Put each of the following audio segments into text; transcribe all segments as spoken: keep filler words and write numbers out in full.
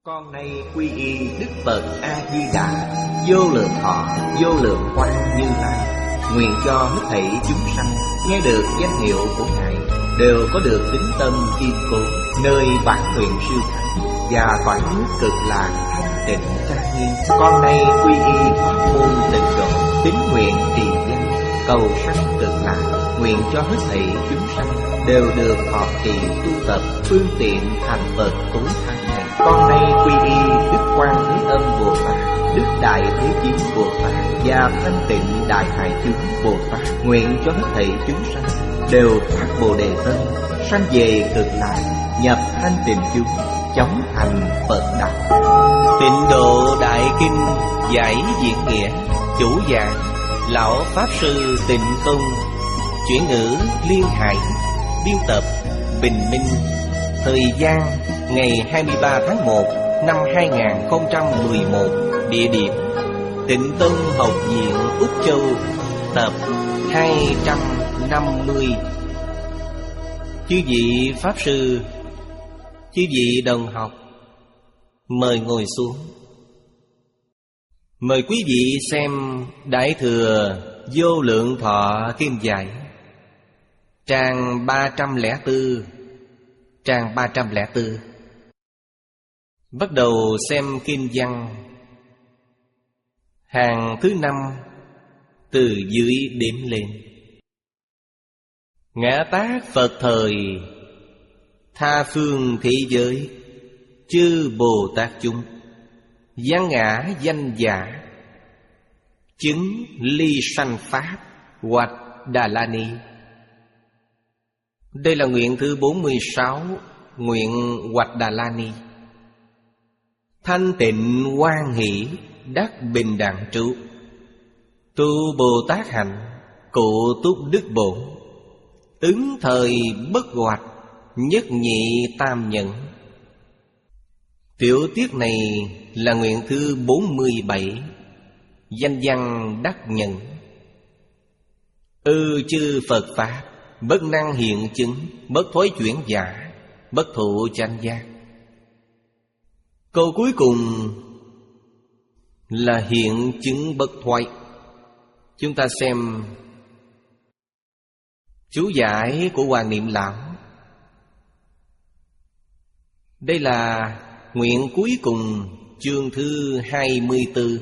Con nay quy y Đức Phật A Di Đà, vô lượng thọ, vô lượng quang Như Lai. Nguyện cho hết thảy chúng sanh nghe được danh hiệu của Ngài đều có được tín tâm kiên cố, nơi bản nguyện siêu thắng và cõi nước cực lạc thanh tịnh trang nghiêm. Con nay quy y pháp môn tịnh độ, tín nguyện trì danh, cầu sanh cực lạc. Nguyện cho hết thảy chúng sanh đều được thọ trì tu tập phương tiện thành Phật tối thắng này. Con nay quy y Đức Quan Thế Âm Bồ Tát, Đức Đại Thế Chí Bồ Tát và Thanh Tịnh Đại Hải Chúng Bồ Tát. Nguyện cho hết thảy chúng sanh đều phát Bồ Đề tâm, sanh về cực lạc, nhập thanh tịnh chúng, chóng thành Phật đạo. Tịnh Độ Đại Kinh giải diễn nghĩa, chủ giảng lão pháp sư Tịnh Tông, chuyển ngữ Liên Hải, biên tập Bình Minh. Thời gian ngày hai mươi ba tháng một năm hai nghìn không trăm mười một. Địa điểm Tịnh Tông Học viện Úc Châu, tập hai trăm năm mươi. Chư vị pháp sư, chư vị đồng học, mời ngồi xuống. Mời quý vị xem Đại Thừa Vô Lượng Thọ Kim Giải, trang ba trăm lẻ bốn. Trang ba trăm lẻ bốn. Bắt đầu xem kinh văn. Hàng thứ năm từ dưới đếm lên. Ngã Tát Phật thời, tha phương thế giới, chư Bồ Tát chúng, văn ngã danh giả, chứng ly sanh pháp hoặc Đà La Ni. Đây là nguyện thứ bốn mươi sáu, nguyện Hoạch Đà La Ni. Thanh tịnh hoan hỷ, đắc bình đẳng trụ, tu Bồ Tát hạnh, cụ túc đức bổn, ứng thời bất hoạch, nhất nhị tam nhẫn. Tiểu tiết này là nguyện thứ bốn mươi bảy, danh văn đắc nhận. Ư chư Phật Pháp, bất năng hiện chứng, bất thối chuyển giả, bất thụ chánh giác. Câu cuối cùng là hiện chứng bất thoái. Chúng ta xem chú giải của Hoàng Niệm Lão. Đây là nguyện cuối cùng, chương thứ hai mươi tư.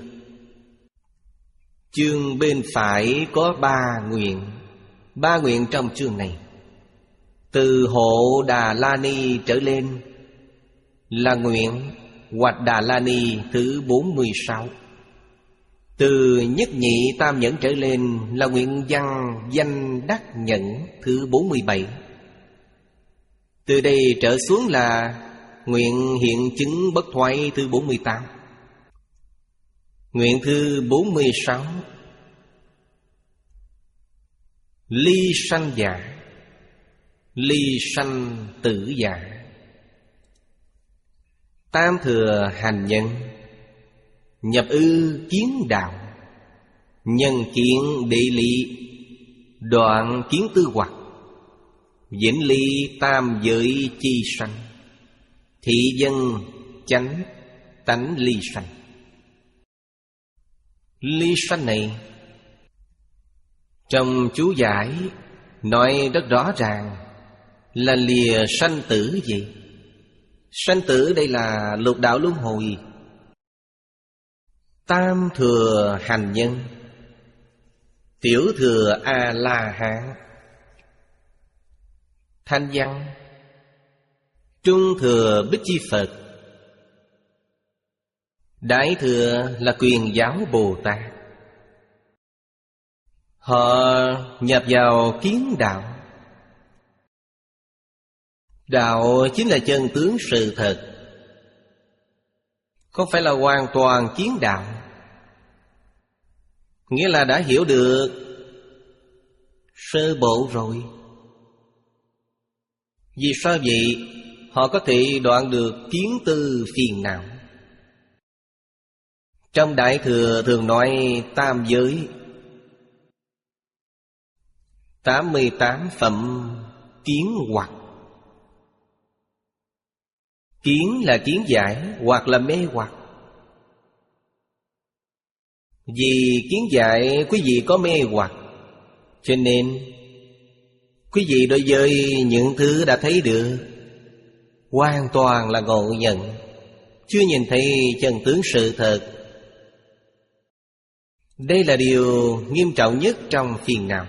Chương bên phải có ba nguyện. Ba nguyện trong chương này, từ hộ Đà La Ni trở lên là nguyện Hoạch Đà La Ni thứ bốn mươi sáu. Từ nhất nhị tam nhẫn trở lên là nguyện văn danh đắc nhẫn thứ bốn mươi bảy. Từ đây trở xuống là nguyện hiện chứng bất thoái thứ bốn mươi tám. Nguyện thứ bốn mươi sáu, ly sanh giả, ly sanh tử giả. Tam thừa hành nhân, nhập ư kiến đạo, nhân kiến địa lý, đoạn kiến tư hoặc, vĩnh ly tam giới chi sanh, thị dân chánh tánh ly sanh. Ly sanh này trong chú giải nói rất rõ ràng là lìa sanh tử gì. Sanh tử đây là lục đạo luân hồi. Tam thừa hành nhân, tiểu thừa A-la-hán, thanh văn, trung thừa Bích Chi Phật, đại thừa là Quyền Giáo Bồ Tát. Họ nhập vào kiến đạo. Đạo chính là chân tướng sự thật, không phải là hoàn toàn kiến đạo. Nghĩa là đã hiểu được sơ bộ rồi. Vì sao vậy? Họ có thể đoạn được kiến tư phiền não. Trong Đại Thừa thường nói tam giới, tám mươi tám phẩm kiến hoặc. Kiến là kiến giải hoặc là mê hoặc. Vì kiến giải quý vị có mê hoặc, cho nên quý vị đối với những thứ đã thấy được hoàn toàn là ngộ nhận, chưa nhìn thấy chân tướng sự thật. Đây là điều nghiêm trọng nhất trong phiền não.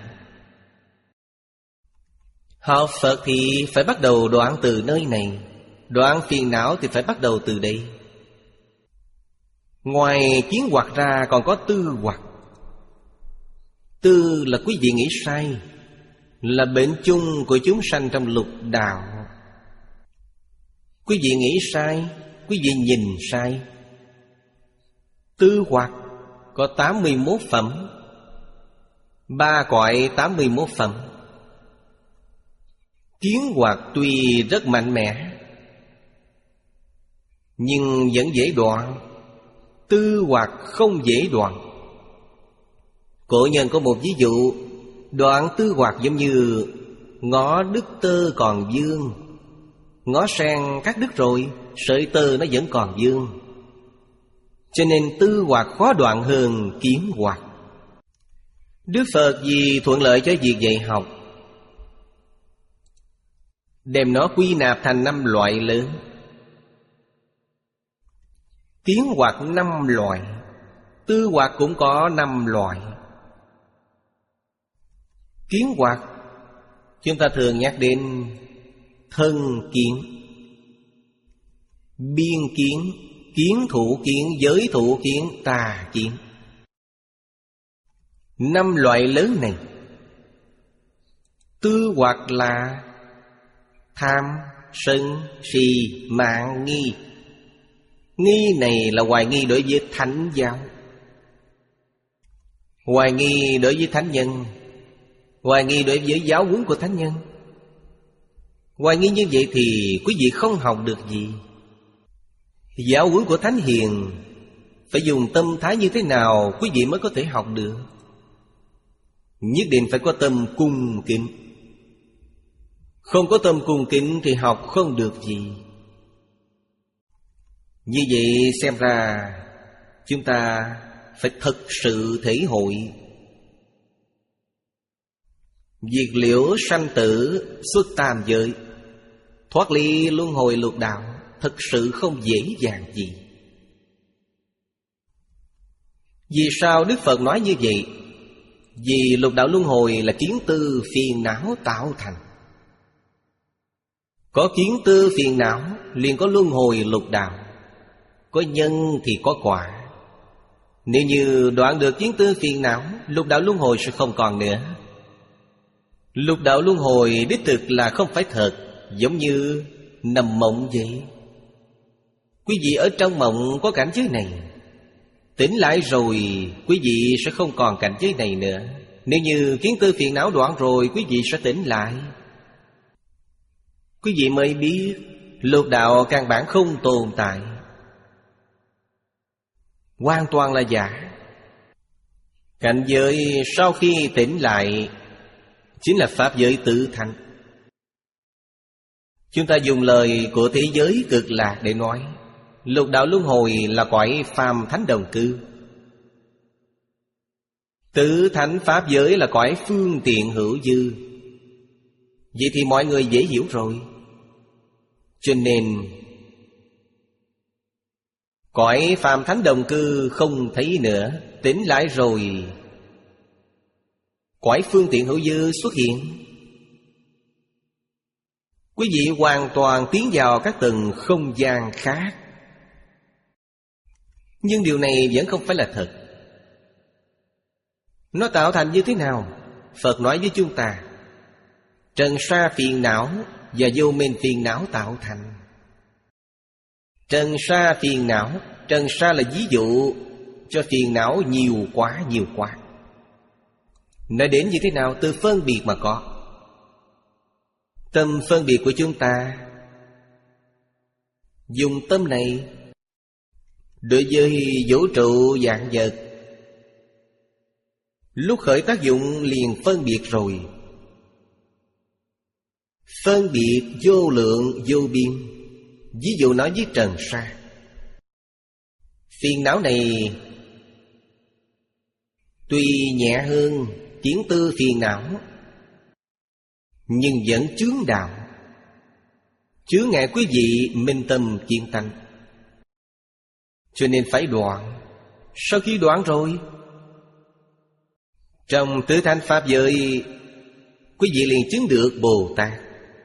Học Phật thì phải bắt đầu đoạn từ nơi này, đoạn phiền não thì phải bắt đầu từ đây. Ngoài kiến hoặc ra còn có tư hoặc. Tư là quý vị nghĩ sai, là bệnh chung của chúng sanh trong lục đạo. Quý vị nghĩ sai, quý vị nhìn sai. Tư hoặc có tám mươi mốt phẩm, ba cõi tám mươi mốt phẩm. Kiến hoặc tuy rất mạnh mẽ, nhưng vẫn dễ đoạn. Tư hoặc không dễ đoạn. Cổ nhân có một ví dụ, đoạn tư hoặc giống như ngõ đứt tơ còn vương. Ngõ sen cắt đứt rồi, sợi tơ nó vẫn còn vương. Cho nên tư hoặc khó đoạn hơn kiến hoặc. Đức Phật vì thuận lợi cho việc dạy học, đem nó quy nạp thành năm loại lớn. Kiến hoặc năm loại, tư hoặc cũng có năm loại. Kiến hoặc chúng ta thường nhắc đến thân kiến, biên kiến, kiến thủ kiến, giới thủ kiến, tà kiến. Năm loại lớn này. Tư hoặc là tham, sân, si, mạng, nghi. Nghi này là hoài nghi đối với thánh giáo, hoài nghi đối với thánh nhân, hoài nghi đối với giáo huấn của thánh nhân. Hoài nghi như vậy thì quý vị không học được gì. Giáo huấn của thánh hiền phải dùng tâm thái như thế nào quý vị mới có thể học được? Nhất định phải có tâm cung kính. Không có tâm cung kính thì học không được gì. Như vậy xem ra chúng ta phải thực sự thể hội diệt liễu sanh tử, xuất tam giới, thoát ly luân hồi lục đạo, thực sự không dễ dàng gì. Vì sao Đức Phật nói như vậy? Vì lục đạo luân hồi là kiến tư phiền não tạo thành. Có kiến tư phiền não liền có luân hồi lục đạo. Có nhân thì có quả. Nếu như đoạn được kiến tư phiền não, lục đạo luân hồi sẽ không còn nữa. Lục đạo luân hồi đích thực là không phải thật, giống như nằm mộng vậy. Quý vị ở trong mộng có cảnh giới này, tỉnh lại rồi quý vị sẽ không còn cảnh giới này nữa. Nếu như kiến tư phiền não đoạn rồi, quý vị sẽ tỉnh lại. Quý vị mới biết lục đạo căn bản không tồn tại, hoàn toàn là giả. Cảnh giới sau khi tỉnh lại chính là pháp giới tự thành. Chúng ta dùng lời của thế giới cực lạc để nói, lục đạo luân hồi là cõi phàm thánh đồng cư, tự thánh pháp giới là cõi phương tiện hữu dư. Vậy thì mọi người dễ hiểu rồi. Cho nên cõi phàm thánh đồng cư không thấy nữa, tỉnh lại rồi cõi phương tiện hữu dư xuất hiện. Quý vị hoàn toàn tiến vào các tầng không gian khác. Nhưng điều này vẫn không phải là thật. Nó tạo thành như thế nào? Phật nói với chúng ta, trần sa phiền não và vô minh phiền não tạo thành. Trần sa phiền não, trần sa là ví dụ cho phiền não nhiều quá nhiều quá. Nói đến như thế nào? Từ phân biệt mà có. Tâm phân biệt của chúng ta, dùng tâm này đối với vũ trụ vạn vật, lúc khởi tác dụng liền phân biệt rồi. Phân biệt vô lượng vô biên, Ví dụ nói với trần sa, phiền não này tuy nhẹ hơn kiến tư phiền não, nhưng vẫn chướng đạo, chướng ngại quý vị minh tâm kiến tánh, cho nên phải đoạn. Sau khi đoạn rồi, trong tứ thánh pháp giới, quý vị liền chứng được Bồ Tát.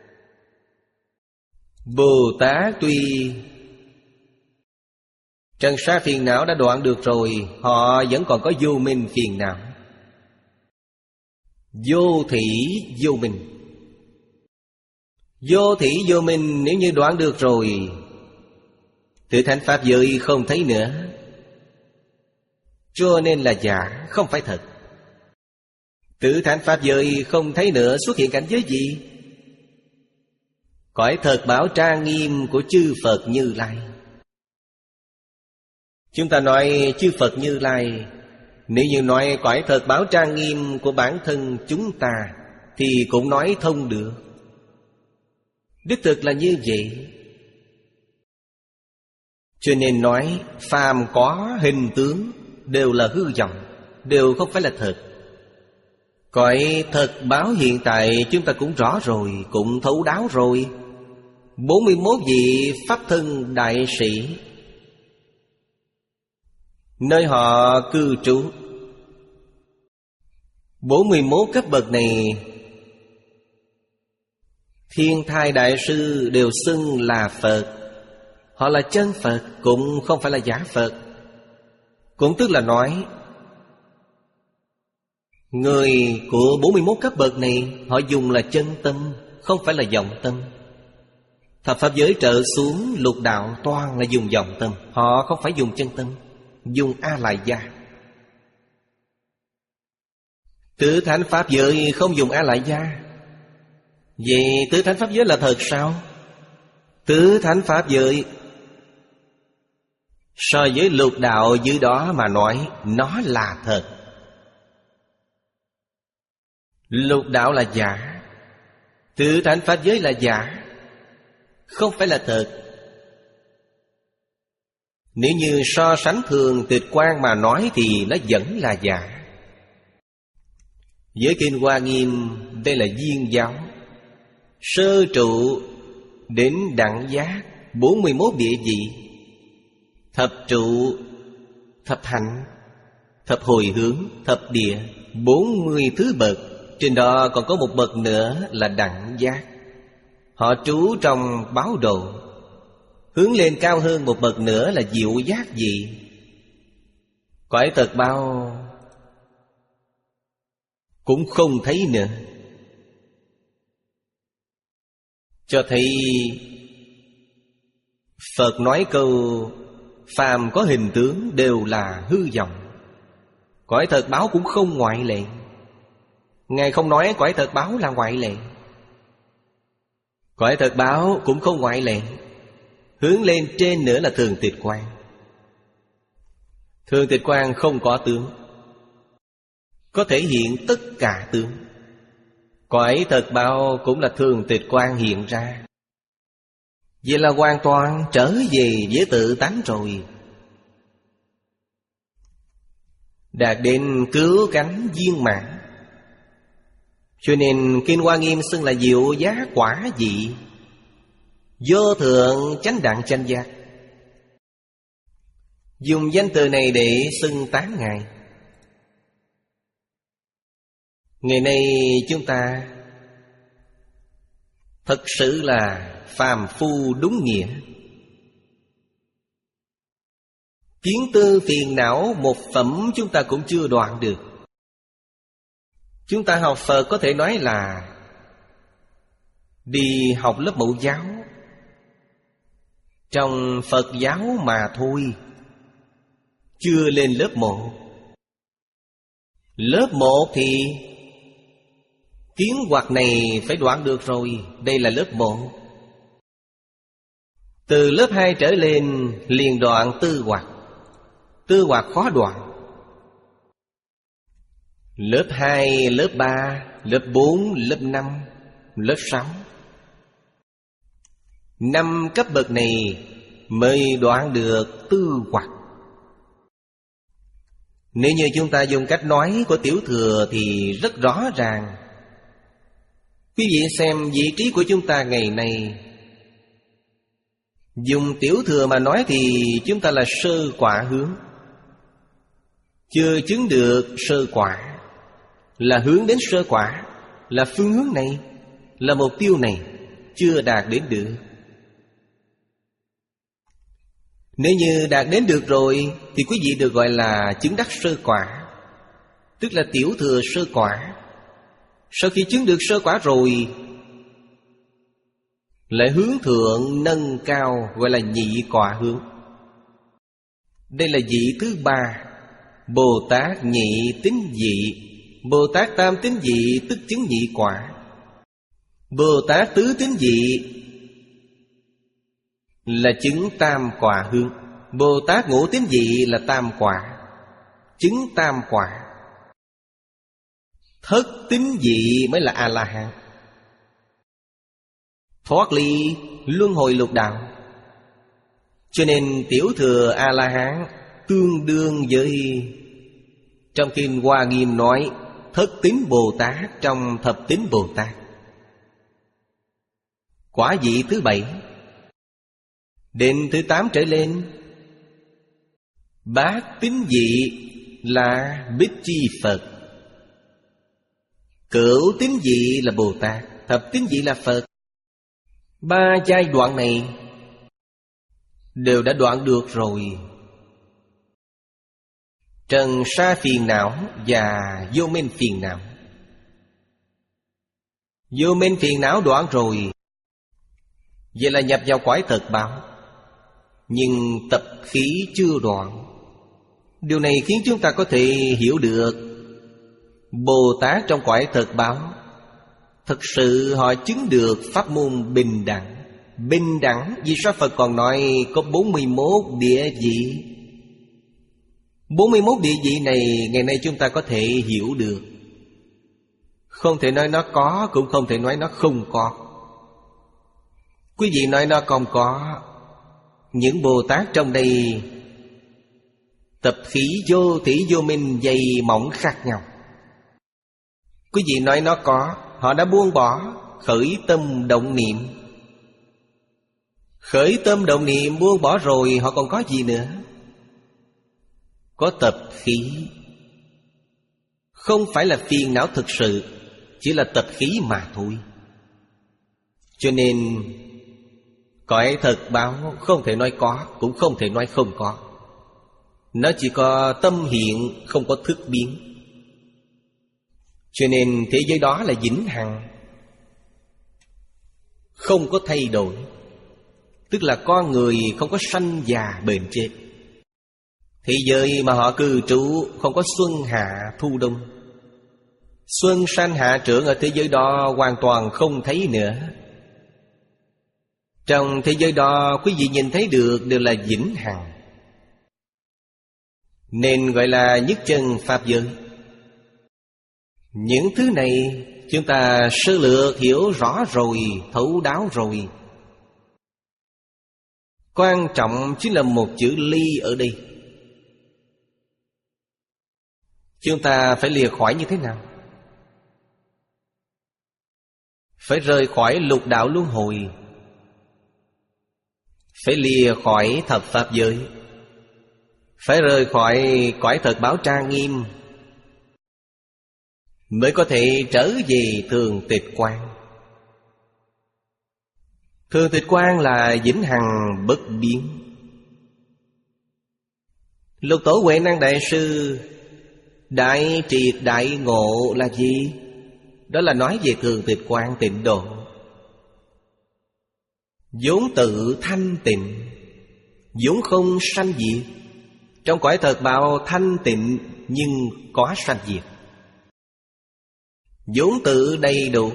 Bồ Tát tuy trần sa phiền não đã đoạn được rồi, họ vẫn còn có vô minh phiền não. Vô thỉ vô minh. Vô thỉ vô minh nếu như đoạn được rồi, tự thánh pháp giới không thấy nữa, cho nên là giả, không phải thật. Tự thánh pháp giới không thấy nữa, xuất hiện cảnh giới gì? Cõi thật bảo trang nghiêm của chư Phật Như Lai. Chúng ta nói chư Phật Như Lai, nếu như nói cõi thật bảo trang nghiêm của bản thân chúng ta, thì cũng nói thông được. Đích thực là như vậy. Cho nên nói phàm có hình tướng đều là hư vọng, đều không phải là thật. Cõi thật báo hiện tại chúng ta cũng rõ rồi, cũng thấu đáo rồi. Bốn mươi mốt vị Pháp thân đại sĩ, nơi họ cư trú, bốn mươi mốt cấp bậc này, Thiên Thai Đại Sư đều xưng là Phật. Họ là chân Phật, cũng không phải là giả Phật. Cũng tức là nói, người của bốn mươi mốt cấp bậc này, họ dùng là chân tâm, không phải là vọng tâm. Thập pháp giới trở xuống lục đạo toàn là dùng vọng tâm, họ không phải dùng chân tâm, dùng A-lại gia. Tứ thánh pháp giới không dùng A-lại gia. Vậy tứ thánh pháp giới là thật sao? Tứ thánh pháp giới so với lục đạo dưới đó mà nói, nó là thật. Lục đạo là giả, tứ thánh pháp giới là giả, không phải là thật. Nếu như so sánh thường tịch quan mà nói thì nó vẫn là giả. Với Kinh Hoa Nghiêm, đây là viên giáo, sơ trụ đến đẳng giác, bốn mươi mốt địa vị, thập trụ, thập hạnh, thập hồi hướng, thập địa, bốn mươi thứ bậc. Trên đó còn có một bậc nữa là đẳng giác. Họ trú trong báo độ. Hướng lên cao hơn một bậc nữa là diệu giác gì? Cõi thật bao cũng không thấy nữa. Cho thấy Phật nói câu phàm có hình tướng đều là hư vọng. Cõi thật báo cũng không ngoại lệ. Ngài không nói cõi thật báo là ngoại lệ. Cõi thật báo cũng không ngoại lệ. Hướng lên trên nữa là thường tịch quan. Thường tịch quan không có tướng, có thể hiện tất cả tướng. Cõi thật báo cũng là thường tịch quan hiện ra. Vậy là hoàn toàn trở về với tự tánh rồi, đạt đến cứu cánh viên mãn. Cho nên Kinh Hoa Nghiêm xưng là diệu giác quả vị, vô thượng chánh đẳng chánh giác. Dùng danh từ này để xưng tán Ngài. Ngày nay chúng ta thật sự là phàm phu đúng nghĩa. Kiến tư phiền não một phẩm chúng ta cũng chưa đoạn được. Chúng ta học Phật có thể nói là đi học lớp mẫu giáo trong Phật giáo mà thôi, chưa lên lớp một. Lớp một thì kiến hoặc này phải đoạn được rồi, đây là lớp một. Từ lớp hai trở lên liền đoạn tư hoặc. Tư hoặc khó đoạn. Lớp hai, lớp ba, lớp bốn, lớp năm, lớp sáu. Năm cấp bậc này mới đoạn được tư hoặc. Nếu như chúng ta dùng cách nói của Tiểu Thừa thì rất rõ ràng. Quý vị xem vị trí của chúng ta ngày nay, dùng Tiểu Thừa mà nói thì chúng ta là sơ quả hướng, chưa chứng được sơ quả, là hướng đến sơ quả, là phương hướng này, là mục tiêu này, chưa đạt đến được. Nếu như đạt đến được rồi thì quý vị được gọi là chứng đắc sơ quả, tức là Tiểu Thừa sơ quả. Sau khi chứng được sơ quả rồi, lại hướng thượng nâng cao, gọi là nhị quả hướng. Đây là vị thứ ba. Bồ Tát nhị tín dị, Bồ Tát tam tín dị tức chứng nhị quả. Bồ Tát tứ tín dị là chứng tam quả hướng. Bồ Tát ngũ tín dị là tam quả, chứng tam quả. Thất tín dị mới là A-la-hán, thoát ly luân hồi lục đạo. Cho nên Tiểu Thừa A-la-hán tương đương với trong kinh Hoa Nghiêm nói thất tín Bồ Tát trong thập tín Bồ Tát. Quả vị thứ bảy. Đến thứ tám trở lên, bát tín dị là Bích Chi Phật, cửu tín dị là Bồ Tát, thập tín dị là Phật. Ba giai đoạn này đều đã đoạn được rồi. Trần sa phiền não và vô minh phiền não. Vô minh phiền não đoạn rồi, vậy là nhập vào cõi thật báo. Nhưng tập khí chưa đoạn. Điều này khiến chúng ta có thể hiểu được Bồ Tát trong cõi thật báo thực sự họ chứng được pháp môn bình đẳng. Bình đẳng, vì sao Phật còn nói có bốn mươi mốt địa vị? bốn mươi mốt địa vị này ngày nay chúng ta có thể hiểu được. Không thể nói nó có, cũng không thể nói nó không có. Quý vị nói nó không có, những Bồ Tát trong đây tập khí vô thỉ vô minh dày mỏng khác nhau. Quý vị nói nó có, họ đã buông bỏ, khởi tâm động niệm. Khởi tâm động niệm buông bỏ rồi, họ còn có gì nữa? Có tập khí. Không phải là phiền não thực sự, chỉ là tập khí mà thôi. Cho nên cõi thật báo không thể nói có, cũng không thể nói không có. Nó chỉ có tâm hiện, không có thức biến. Cho nên thế giới đó là vĩnh hằng, không có thay đổi. Tức là con người không có sanh già bệnh chết. Thế giới mà họ cư trú không có xuân hạ thu đông. Xuân sanh hạ trưởng ở thế giới đó hoàn toàn không thấy nữa. Trong thế giới đó quý vị nhìn thấy được đều là vĩnh hằng, nên gọi là nhất chân pháp giới. Những thứ này chúng ta sơ lược hiểu rõ rồi, thấu đáo rồi. Quan trọng chính là một chữ ly ở đây. Chúng ta phải lìa khỏi như thế nào? Phải rời khỏi lục đạo luân hồi, phải lìa khỏi thập pháp giới, phải rời khỏi cõi thật báo trang nghiêm, mới có thể trở về thường tịch quan. Thường tịch quan là vĩnh hằng bất biến. Lục Tổ Huệ Năng Đại Sư đại triệt đại ngộ là gì? Đó là nói về thường tịch quan tịnh độ, vốn tự thanh tịnh, vốn không sanh diệt. Trong cõi thật báo thanh tịnh nhưng có sanh diệt, vốn tự đầy đủ.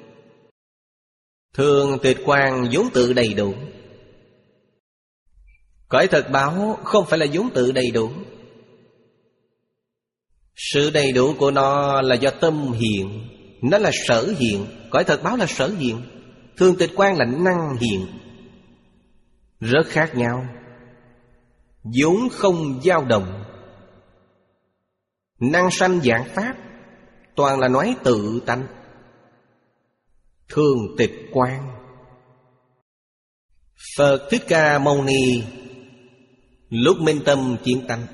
Thường tịch quan vốn tự đầy đủ. Cõi thật báo không phải là vốn tự đầy đủ. Sự đầy đủ của nó là do tâm hiện, nó là sở hiện. Cõi thật báo là sở hiện, thường tịch quan là năng hiện. rất khác nhau, vốn không dao động. Năng sanh vạn pháp toàn là nói tự tánh, thường tịch quan. Phật Thích Ca Mâu Ni lúc minh tâm kiến tánh,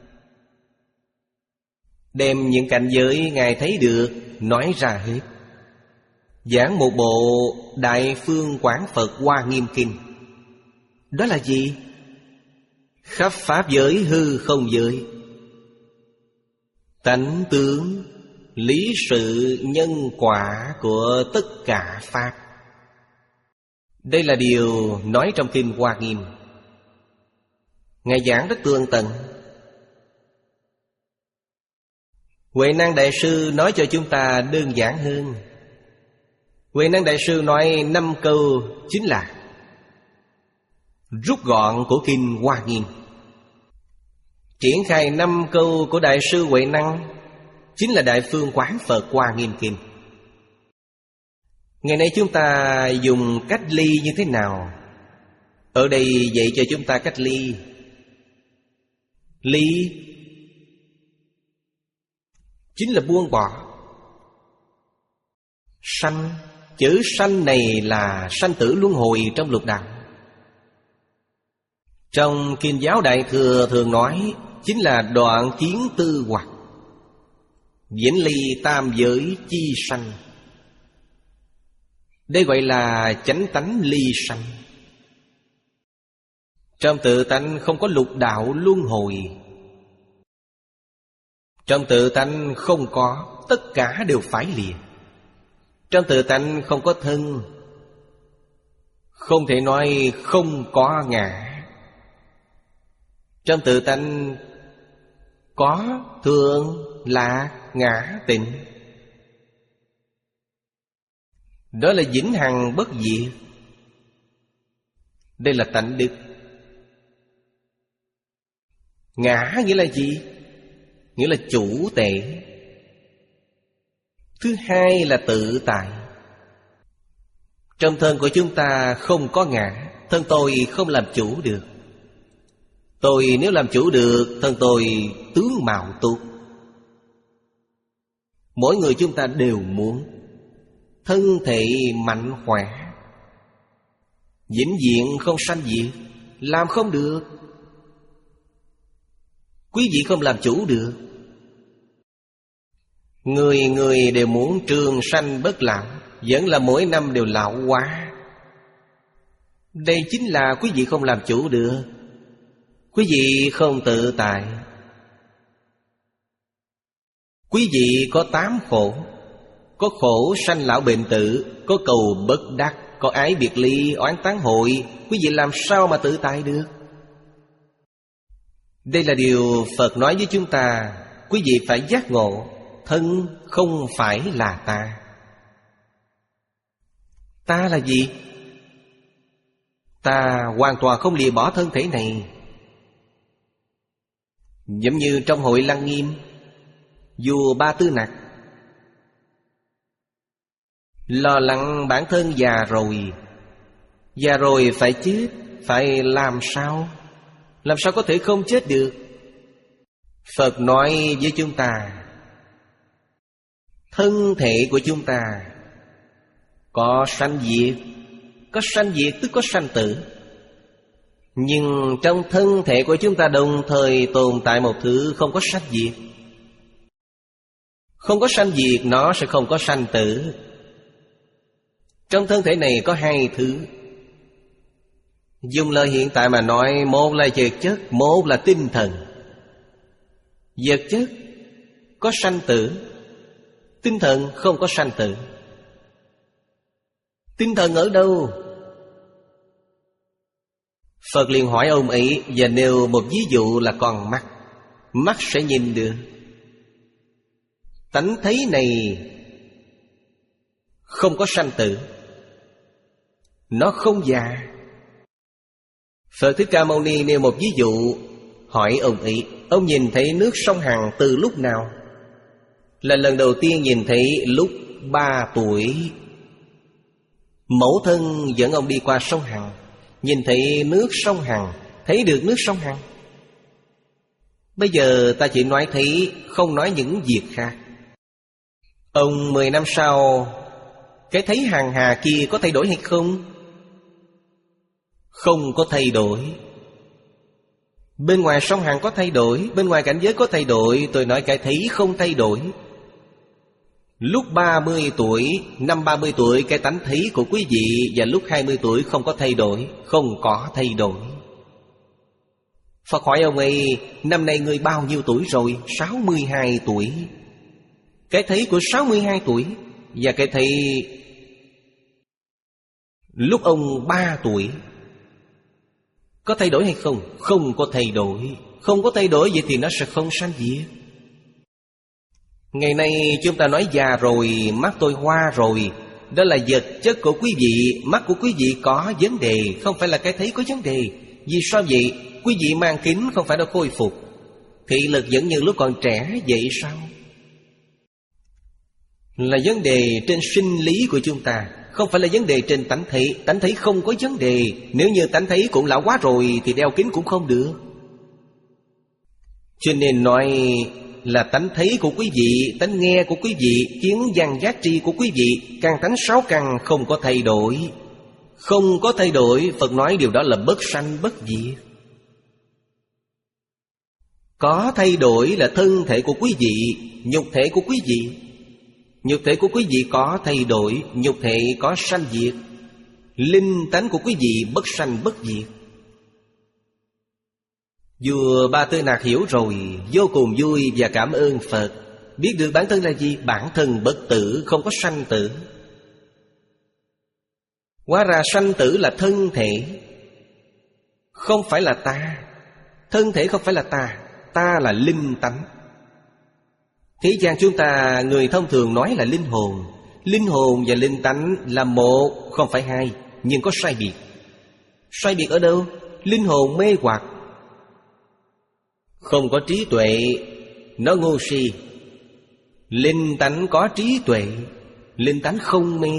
đem những cảnh giới Ngài thấy được nói ra hết, giảng một bộ Đại Phương Quảng Phật Hoa Nghiêm Kinh. Đó là gì? Khắp pháp giới hư không giới, tánh tướng, lý sự, nhân quả của tất cả pháp. Đây là điều nói trong Kinh Hoa Nghiêm. Ngài giảng rất tường tận. Huệ Năng Đại Sư nói cho chúng ta đơn giản hơn. Huệ Năng Đại Sư nói năm câu chính là rút gọn của Kinh Hoa Nghiêm. Triển khai năm câu của Đại sư Huệ Năng chính là Đại Phương Quán Phật Hoa Nghiêm Kinh. Ngày nay chúng ta dùng cách ly như thế nào? Ở đây dạy cho chúng ta cách ly. Ly chính là buông bỏ. Sanh, chữ sanh này là sanh tử luân hồi trong lục đạo. Trong Kinh Giáo Đại Thừa thường nói chính là đoạn kiến tư hoặc, viễn ly tam giới chi sanh. Đây gọi là chánh tánh ly sanh. Trong tự tánh không có lục đạo luân hồi. Trong tự tánh không có, tất cả đều phải lìa. Trong tự tánh không có thân, không thể nói không có ngã. Trong tự tánh có thường, lạc, ngã, tịnh. Đó là vĩnh hằng bất diệt. Đây là tánh đức. Ngã nghĩa là gì? Nghĩa là chủ tể. Thứ hai là tự tại. Trong thân của chúng ta không có ngã. Thân tôi không làm chủ được. Tôi nếu làm chủ được, thân tôi tướng mạo tốt. Mỗi người chúng ta đều muốn thân thể mạnh khỏe, vĩnh viễn không sanh diệt. Làm không được. Quý vị không làm chủ được. Người người đều muốn trường sanh bất lão, vẫn là mỗi năm đều lão hóa. Đây chính là quý vị không làm chủ được. Quý vị không tự tại. Quý vị có tám khổ. Có khổ sanh lão bệnh tử, có cầu bất đắc, có ái biệt ly, oán tán hội. Quý vị làm sao mà tự tại được? Đây là điều Phật nói với chúng ta. Quý vị phải giác ngộ, thân không phải là ta. Ta là gì? Ta hoàn toàn không lìa bỏ thân thể này. Giống như trong hội Lăng Nghiêm, vua Ba Tư Nặc lo lắng bản thân già rồi. Già rồi phải chết, phải làm sao? Làm sao có thể không chết được? Phật nói với chúng ta, thân thể của chúng ta có sanh diệt. Có sanh diệt tức có sanh tử. Nhưng trong thân thể của chúng ta đồng thời tồn tại một thứ không có sanh diệt. Không có sanh diệt, nó sẽ không có sanh tử. Trong thân thể này có hai thứ. Dùng lời hiện tại mà nói, một là vật chất, một là tinh thần. Vật chất có sanh tử, tinh thần không có sanh tử. Tinh thần ở đâu? Phật liền hỏi ông ấy và nêu một ví dụ là con mắt. Mắt sẽ nhìn được. Tánh thấy này không có sanh tử, nó không già. Phật Thích Ca Mâu Ni nêu một ví dụ, hỏi ông ấy, ông nhìn thấy nước sông Hằng từ lúc nào? Là lần đầu tiên nhìn thấy lúc ba tuổi. Mẫu thân dẫn ông đi qua sông Hằng, nhìn thấy nước sông Hằng, thấy được nước sông Hằng. Bây giờ ta chỉ nói thấy, không nói những việc khác. Ông mười năm sau, cái thấy hàng hà kia có thay đổi hay không? Không có thay đổi. Bên ngoài sông Hằng có thay đổi, bên ngoài cảnh giới có thay đổi. Tôi nói cái thấy không thay đổi. Lúc ba mươi tuổi, năm ba mươi tuổi cái tánh thấy của quý vị, và lúc hai mươi tuổi không có thay đổi. Không có thay đổi. Phật hỏi ông ấy, năm nay ngươi bao nhiêu tuổi rồi? sáu mươi hai tuổi. Cái thấy của sáu mươi hai tuổi và cái thấy lúc ông ba tuổi có thay đổi hay không? Không có thay đổi. Không có thay đổi vậy thì nó sẽ không sanh diệt. Ngày nay chúng ta nói già rồi, mắt tôi hoa rồi. Đó là vật chất của quý vị. Mắt của quý vị có vấn đề, không phải là cái thấy có vấn đề. Vì sao vậy? Quý vị mang kính không phải đã khôi phục. Thị lực vẫn như lúc còn trẻ vậy sao? Là vấn đề trên sinh lý của chúng ta, không phải là vấn đề trên tánh thấy. Tánh thấy không có vấn đề. Nếu như tánh thấy cũng lão quá rồi thì đeo kính cũng không được. Cho nên nói là tánh thấy của quý vị, tánh nghe của quý vị, kiến văn giác tri của quý vị, căn tánh sáu căn không có thay đổi. Không có thay đổi. Phật nói điều đó là bất sanh bất diệt. Có thay đổi là thân thể của quý vị, nhục thể của quý vị. Nhục thể của quý vị có thay đổi, nhục thể có sanh diệt. Linh tánh của quý vị bất sanh bất diệt. Vua Ba Tư Nạc hiểu rồi, vô cùng vui và cảm ơn Phật. Biết được bản thân là gì? Bản thân bất tử, không có sanh tử. Hóa ra sanh tử là thân thể, không phải là ta. Thân thể không phải là ta, ta là linh tánh. Thế gian chúng ta, người thông thường nói là linh hồn. Linh hồn và linh tánh là một, không phải hai, nhưng có sai biệt. Sai biệt ở đâu? Linh hồn mê hoặc, không có trí tuệ, nó ngu si. Linh tánh có trí tuệ, linh tánh không mê.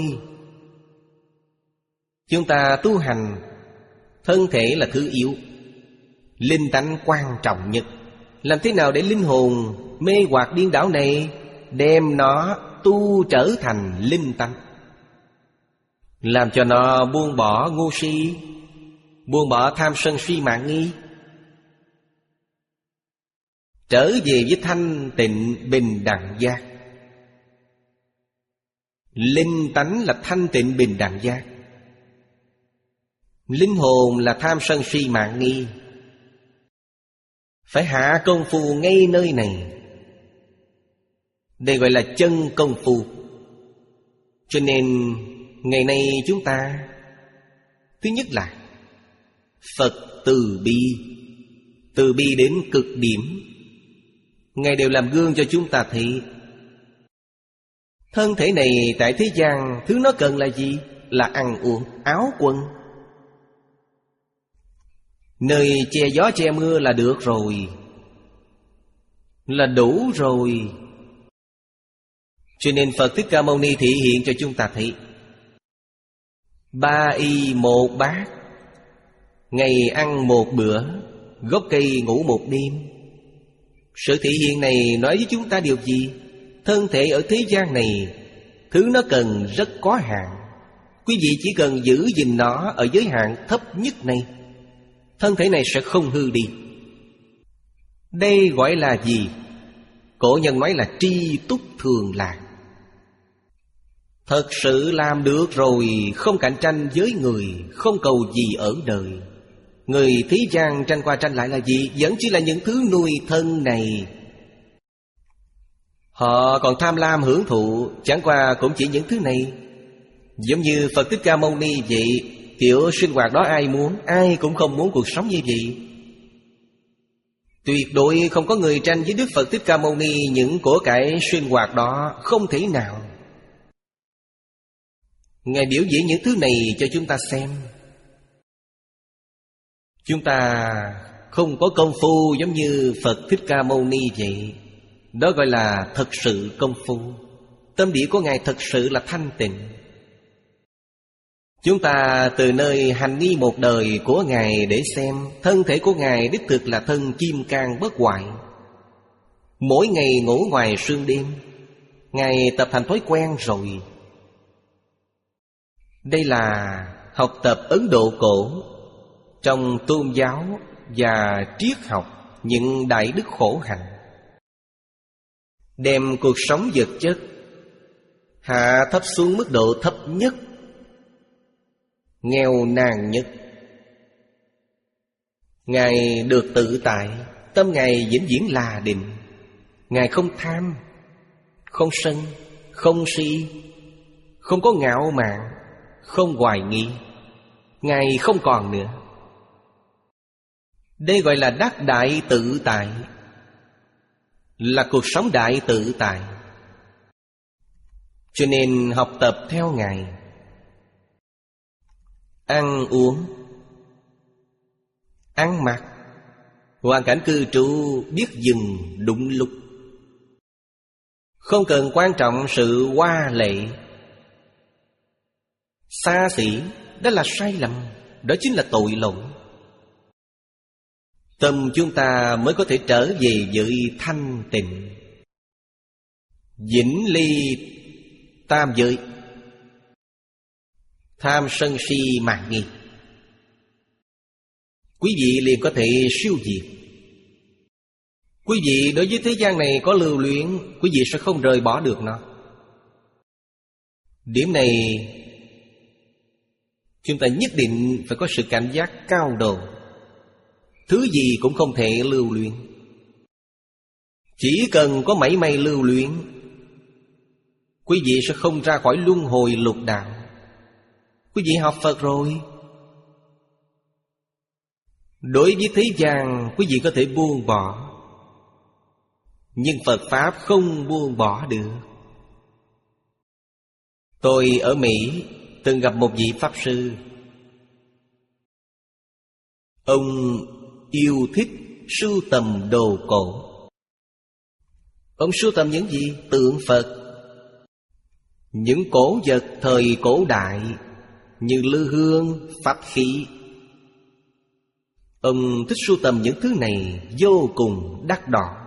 Chúng ta tu hành, thân thể là thứ yếu, linh tánh quan trọng nhất. Làm thế nào để linh hồn mê hoặc điên đảo này đem nó tu trở thành linh tánh, làm cho nó buông bỏ ngu si, buông bỏ tham sân si mạng nghi, trở về với thanh tịnh bình đẳng giác. Linh tánh là thanh tịnh bình đẳng giác. Linh hồn là tham sân si mạng nghi. Phải hạ công phu ngay nơi này. Đây gọi là chân công phu. Cho nên ngày nay chúng ta, thứ nhất là Phật từ bi. Từ bi đến cực điểm. Ngài đều làm gương cho chúng ta thấy thân thể này tại thế gian, thứ nó cần là gì? Là ăn uống, áo quần. Nơi che gió che mưa là được rồi, là đủ rồi. Cho nên Phật Thích Ca Mâu Ni thị hiện cho chúng ta thấy ba y một bát, ngày ăn một bữa, gốc cây ngủ một đêm. Sự thị hiện này nói với chúng ta điều gì? Thân thể ở thế gian này, thứ nó cần rất có hạn. Quý vị chỉ cần giữ gìn nó ở giới hạn thấp nhất này, thân thể này sẽ không hư đi. Đây gọi là gì? Cổ nhân nói là tri túc thường lạc. Thật sự làm được rồi, không cạnh tranh với người, không cầu gì ở đời. Người thế gian tranh qua tranh lại là gì? Vẫn chỉ là những thứ nuôi thân này. Họ còn tham lam hưởng thụ, chẳng qua cũng chỉ những thứ này. Giống như Phật Thích Ca Mâu Ni vậy. Kiểu sinh hoạt đó ai muốn? Ai cũng không muốn cuộc sống như vậy. Tuyệt đối không có người tranh với Đức Phật Thích Ca Mâu Ni những của cải sinh hoạt đó, không thể nào. Ngài biểu diễn những thứ này cho chúng ta xem. Chúng ta không có công phu giống như Phật Thích Ca Mâu Ni vậy. Đó gọi là thật sự công phu. Tâm địa của Ngài thật sự là thanh tịnh. Chúng ta từ nơi hành nghi một đời của Ngài để xem thân thể của Ngài đích thực là thân kim cang bất hoại. Mỗi ngày ngủ ngoài sương đêm, Ngài tập thành thói quen rồi. Đây là học tập Ấn Độ cổ trong tôn giáo và triết học những đại đức khổ hạnh, đem cuộc sống vật chất hạ thấp xuống mức độ thấp nhất, nghèo nàn nhất. Ngài được tự tại, tâm Ngài vĩnh viễn là định. Ngài không tham, không sân, không si, không có ngạo mạn, không hoài nghi. Ngài không còn nữa. Đây gọi là đắc đại tự tại, là cuộc sống đại tự tại. Cho nên học tập theo Ngài. Ăn uống, ăn mặc, hoàn cảnh cư trú biết dừng đúng lúc. Không cần quan trọng sự hoa lệ xa xỉ. Đó là sai lầm, đó chính là tội lỗi. Tâm chúng ta mới có thể trở về với thanh tịnh, vĩnh ly tam giới, tham sân si mạn nghi. Quý vị liền có thể siêu diệt. Quý vị đối với thế gian này có lưu luyến, quý vị sẽ không rời bỏ được nó. Điểm này chúng ta nhất định phải có sự cảnh giác cao độ. Thứ gì cũng không thể lưu luyến. Chỉ cần có mảy may lưu luyến, quý vị sẽ không ra khỏi luân hồi lục đạo. Quý vị học Phật rồi. Đối với thế gian, quý vị có thể buông bỏ, nhưng Phật Pháp không buông bỏ được. Tôi ở Mỹ từng gặp một vị Pháp Sư. Ông yêu thích sưu tầm đồ cổ. Ông sưu tầm những gì? Tượng Phật, những cổ vật thời cổ đại như lư hương, pháp khí. Ông thích sưu tầm những thứ này vô cùng đắt đỏ.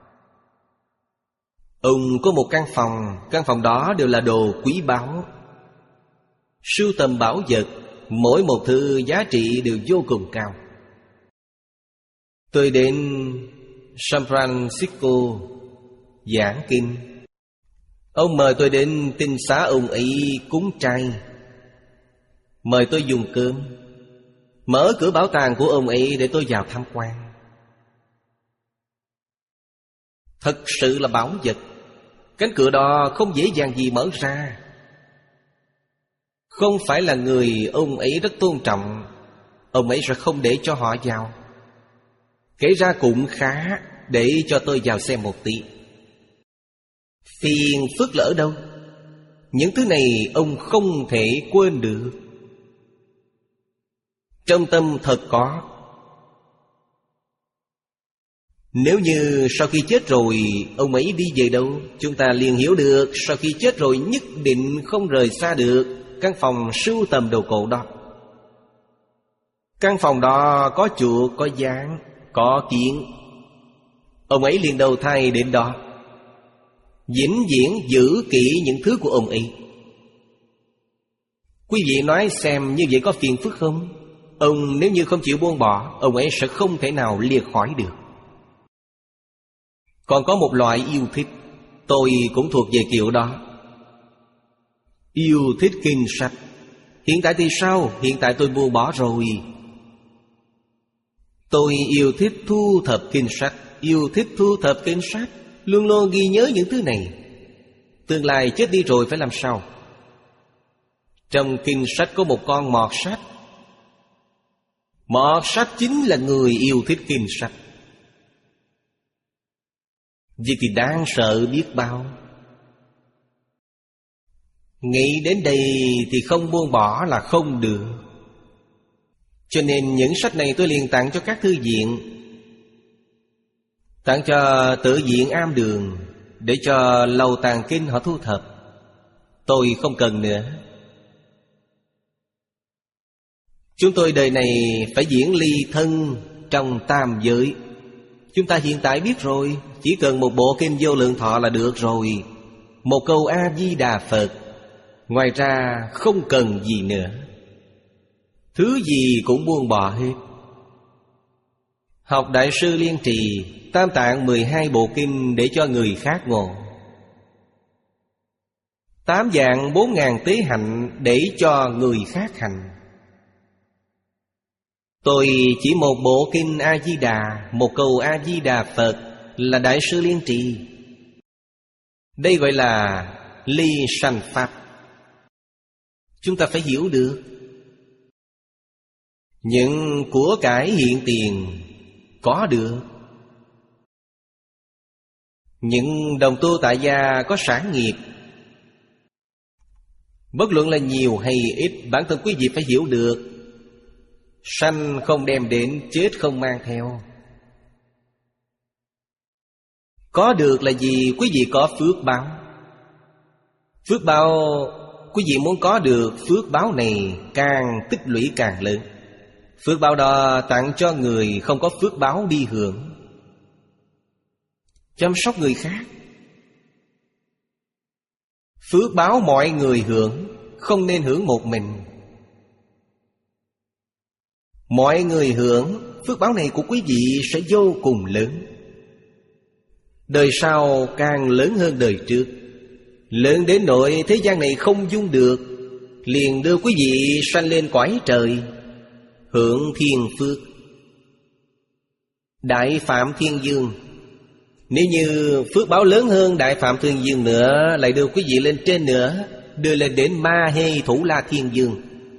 Ông có một căn phòng, căn phòng đó đều là đồ quý báu. Sưu tầm bảo vật, mỗi một thứ giá trị đều vô cùng cao. Tôi đến San Francisco giảng kinh. Ông mời tôi đến tinh xá ông ấy cúng trai, mời tôi dùng cơm, mở cửa bảo tàng của ông ấy để tôi vào tham quan. Thật sự là bảo vật. Cánh cửa đó không dễ dàng gì mở ra. Không phải là người ông ấy rất tôn trọng, ông ấy sẽ không để cho họ vào. Kể ra cũng khá, để cho tôi vào xem một tí. Phiền phức lỡ đâu. Những thứ này ông không thể quên được. Trong tâm thật có. Nếu như sau khi chết rồi ông ấy đi về đâu, chúng ta liền hiểu được sau khi chết rồi nhất định không rời xa được căn phòng sưu tầm đồ cổ đó. Căn phòng đó có chuột, có gián, có kiến. Ông ấy liền đầu thai đến đó, vĩnh viễn giữ kỹ những thứ của ông ấy. Quý vị nói xem như vậy có phiền phức không? Ông nếu như không chịu buông bỏ, ông ấy sẽ không thể nào liệt khỏi được. Còn có một loại yêu thích, tôi cũng thuộc về kiểu đó. Yêu thích kinh sách. Hiện tại thì sao? Hiện tại tôi buông bỏ rồi. Tôi yêu thích thu thập kinh sách, yêu thích thu thập kinh sách, luôn luôn ghi nhớ những thứ này. Tương lai chết đi rồi phải làm sao? Trong kinh sách có một con mọt sách. Mọt sách chính là người yêu thích kinh sách. Vậy thì đáng sợ biết bao. Nghĩ đến đây thì không buông bỏ là không được. Cho nên những sách này tôi liền tặng cho các thư viện, tặng cho tự viện Am Đường, để cho lầu tàng kinh họ thu thập. Tôi không cần nữa. Chúng tôi đời này phải diễn ly thân trong tam giới. Chúng ta hiện tại biết rồi, chỉ cần một bộ kinh Vô Lượng Thọ là được rồi. Một câu A-di-đà Phật, ngoài ra không cần gì nữa. Thứ gì cũng buông bỏ hết. Học Đại sư Liên Trì, Tam Tạng mười hai bộ kinh để cho người khác ngộ. Tám dạng bốn ngàn tế hạnh để cho người khác hành. Tôi chỉ một bộ kinh A-di-đà, một câu A-di-đà Phật là Đại sư Liên Trì. Đây gọi là ly sanh pháp. Chúng ta phải hiểu được. Những của cải hiện tiền có được. Những đồng tu tại gia có sản nghiệp, bất luận là nhiều hay ít, bản thân quý vị phải hiểu được. Sanh không đem đến, chết không mang theo. Có được là gì? Quý vị có phước báo. Phước báo, quý vị muốn có được phước báo này càng tích lũy càng lớn. Phước báo đó tặng cho người không có phước báo đi hưởng. Chăm sóc người khác. Phước báo mọi người hưởng, không nên hưởng một mình. Mọi người hưởng, phước báo này của quý vị sẽ vô cùng lớn. Đời sau càng lớn hơn đời trước, lớn đến nỗi thế gian này không dung được, liền đưa quý vị sanh lên cõi trời, hưởng thiên phước. Đại Phạm Thiên Dương, nếu như phước báo lớn hơn Đại Phạm Thiên Dương nữa, lại đưa quý vị lên trên nữa, đưa lên đến Ma Hê Thủ La Thiên Dương.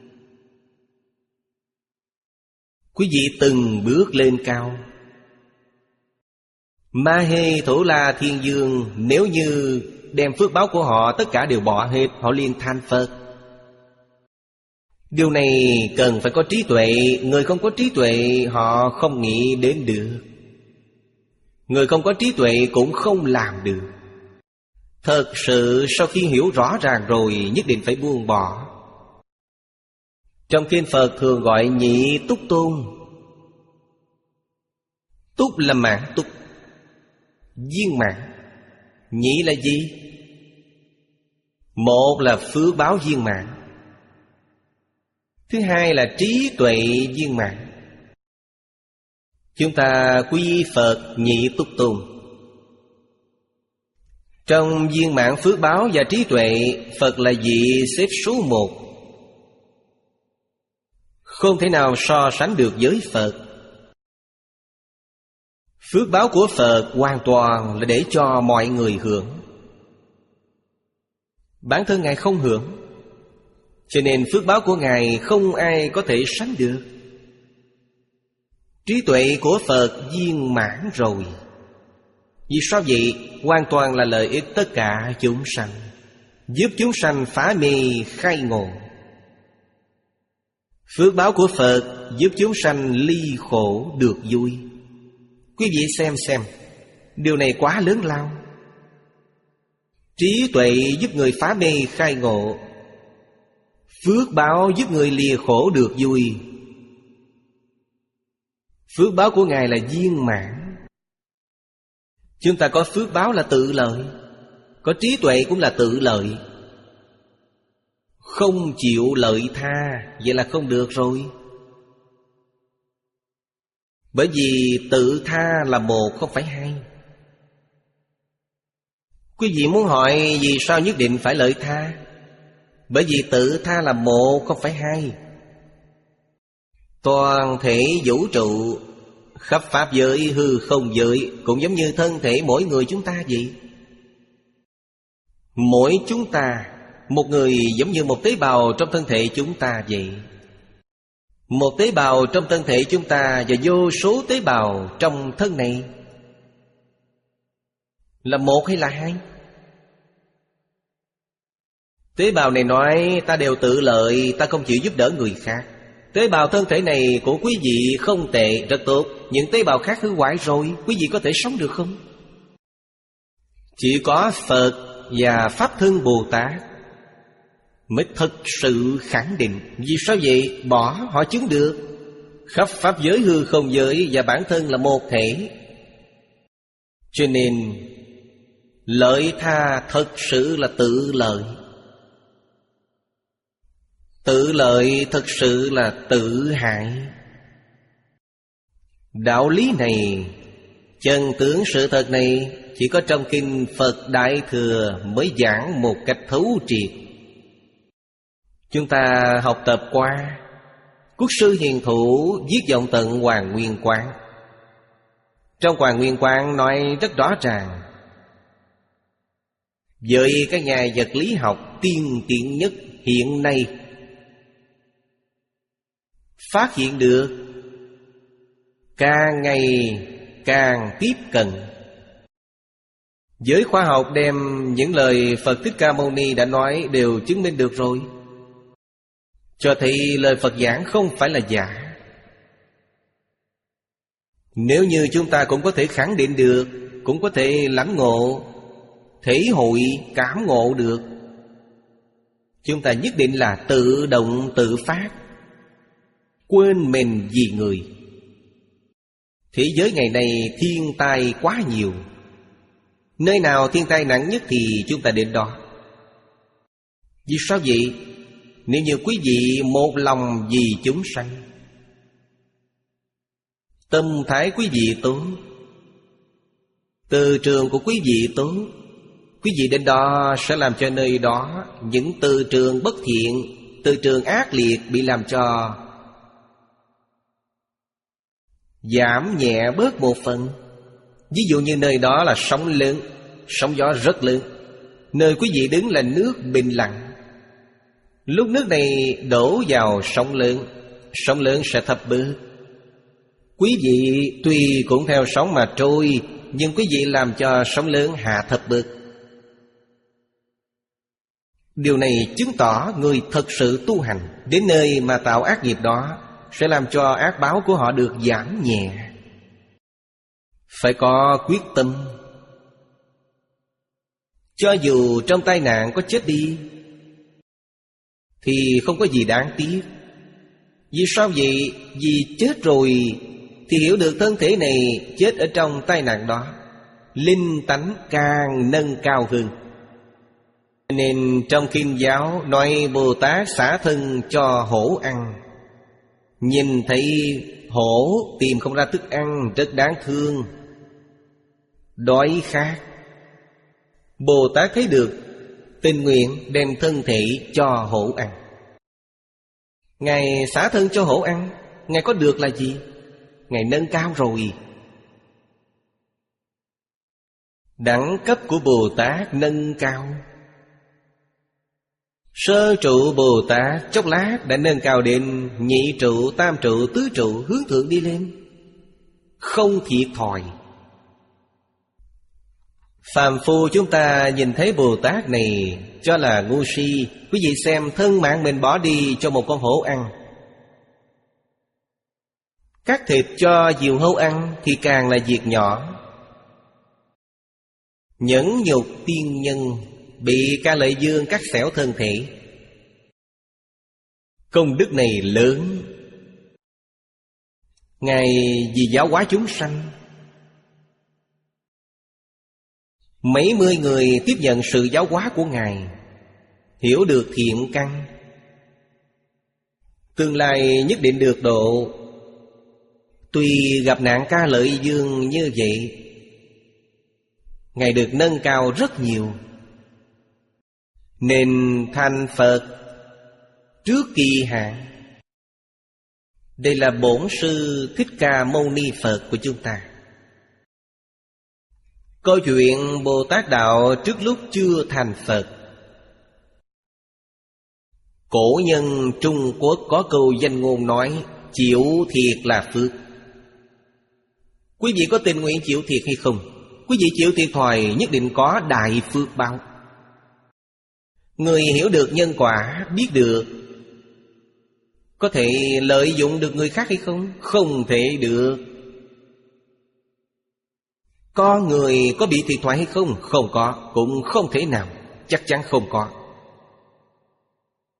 Quý vị từng bước lên cao. Ma Hê Thủ La Thiên Dương, nếu như đem phước báo của họ tất cả đều bỏ hết, họ liền thành Phật. Điều này cần phải có trí tuệ. Người không có trí tuệ họ không nghĩ đến được. Người không có trí tuệ cũng không làm được. Thật sự sau khi hiểu rõ ràng rồi, nhất định phải buông bỏ. Trong kinh Phật thường gọi nhị túc tôn. Túc là mãn túc, viên mãn. Nhị là gì? Một là phước báo viên mãn, thứ hai là trí tuệ viên mãn. Chúng ta quy Phật nhị túc tôn. Trong viên mãn phước báo và trí tuệ, Phật là vị xếp số một, không thể nào so sánh được với Phật. Phước báo của Phật hoàn toàn là để cho mọi người hưởng. Bản thân Ngài không hưởng, cho nên phước báo của Ngài không ai có thể sánh được. Trí tuệ của Phật viên mãn rồi. Vì sao vậy? Hoàn toàn là lợi ích tất cả chúng sanh, giúp chúng sanh phá mê khai ngộ. Phước báo của Phật giúp chúng sanh ly khổ được vui. Quý vị xem xem, điều này quá lớn lao. Trí tuệ giúp người phá mê khai ngộ, phước báo giúp người lìa khổ được vui. Phước báo của Ngài là viên mãn. Chúng ta có phước báo là tự lợi, có trí tuệ cũng là tự lợi. Không chịu lợi tha, vậy là không được rồi. Bởi vì tự tha là một, không phải hai. Quý vị muốn hỏi vì sao nhất định phải lợi tha? Bởi vì tự tha là một, không phải hai. Toàn thể vũ trụ, khắp pháp giới, hư không giới, cũng giống như thân thể mỗi người chúng ta vậy. Mỗi chúng ta, một người giống như một tế bào trong thân thể chúng ta vậy. Một tế bào trong thân thể chúng ta và vô số tế bào trong thân này là một hay là hai? Tế bào này nói ta đều tự lợi, ta không chịu giúp đỡ người khác. Tế bào thân thể này của quý vị không tệ, rất tốt. Những tế bào khác hư hoại rồi, quý vị có thể sống được không? Chỉ có Phật và Pháp Thân Bồ Tát mới thật sự khẳng định. Vì sao vậy? Bỏ họ chứng được. Khắp pháp giới hư không giới và bản thân là một thể. Cho nên lợi tha thật sự là tự lợi. Tự lợi thật sự là tự hại. Đạo lý này, chân tướng sự thật này chỉ có trong kinh Phật Đại Thừa mới giảng một cách thấu triệt. Chúng ta học tập qua. Quốc sư hiền thủ viết vọng tận Hoàng Nguyên Quán. Trong Hoàng Nguyên Quán nói rất rõ ràng, với các nhà vật lý học tiên tiến nhất hiện nay phát hiện được, càng ngày càng tiếp cận. Giới khoa học đem những lời Phật Thích Ca Mâu Ni đã nói đều chứng minh được rồi, cho thấy lời Phật giảng không phải là giả. Nếu như chúng ta cũng có thể khẳng định được, cũng có thể lãnh ngộ, thể hội, cảm ngộ được, chúng ta nhất định là tự động tự phát, quên mình vì người. Thế giới ngày nay thiên tai quá nhiều, nơi nào thiên tai nặng nhất thì chúng ta đến đó. Vì sao vậy? Nếu như quý vị một lòng vì chúng sanh, tâm thái quý vị tốt, từ trường của quý vị tốt, quý vị đến đó sẽ làm cho nơi đó những từ trường bất thiện, từ trường ác liệt bị làm cho giảm nhẹ bớt một phần. Ví dụ như nơi đó là sóng lớn, sóng gió rất lớn, nơi quý vị đứng là nước bình lặng. Lúc nước này đổ vào sóng lớn, sóng lớn sẽ thấp bớt. Quý vị tuy cũng theo sóng mà trôi, nhưng quý vị làm cho sóng lớn hạ thấp bớt. Điều này chứng tỏ người thật sự tu hành đến nơi mà tạo ác nghiệp đó sẽ làm cho ác báo của họ được giảm nhẹ. Phải có quyết tâm. Cho dù trong tai nạn có chết đi thì không có gì đáng tiếc. Vì sao vậy? Vì chết rồi thì hiểu được thân thể này chết ở trong tai nạn đó, linh tánh càng nâng cao hơn. Nên trong kinh giáo nói Bồ Tát xả thân cho hổ ăn. Nhìn thấy hổ tìm không ra thức ăn rất đáng thương, đói khát. Bồ Tát thấy được, tình nguyện đem thân thể cho hổ ăn. Ngài xả thân cho hổ ăn, Ngài có được là gì? Ngài nâng cao rồi. Đẳng cấp của Bồ Tát nâng cao. Sơ trụ Bồ Tát chốc lát đã nâng cao đến nhị trụ, tam trụ, tứ trụ, hướng thượng đi lên, không thiệt thòi. Phàm phu chúng ta nhìn thấy Bồ Tát này cho là ngu si. Quý vị xem thân mạng mình bỏ đi cho một con hổ ăn, cắt thịt cho diều hâu ăn thì càng là việc nhỏ. Nhẫn nhục tiên nhân bị Ca Lợi Dương cắt xẻo thân thể, công đức này lớn. Ngài vì giáo hóa chúng sanh, mấy mươi người tiếp nhận sự giáo hóa của Ngài, hiểu được thiện căn, tương lai nhất định được độ. Tuy gặp nạn Ca Lợi Dương như vậy, Ngài được nâng cao rất nhiều, nên thành Phật trước kỳ hạn. Đây là bổn sư Thích Ca Mâu Ni Phật của chúng ta. Câu chuyện Bồ Tát Đạo trước lúc chưa thành Phật. Cổ nhân Trung Quốc có câu danh ngôn nói: chịu thiệt là phước. Quý vị có tình nguyện chịu thiệt hay không? Quý vị chịu thiệt thòi nhất định có đại phước báo. Người hiểu được nhân quả, biết được, có thể lợi dụng được người khác hay không? Không thể được. Có người có bị thiệt thòi hay không? Không có, cũng không thể nào, chắc chắn không có.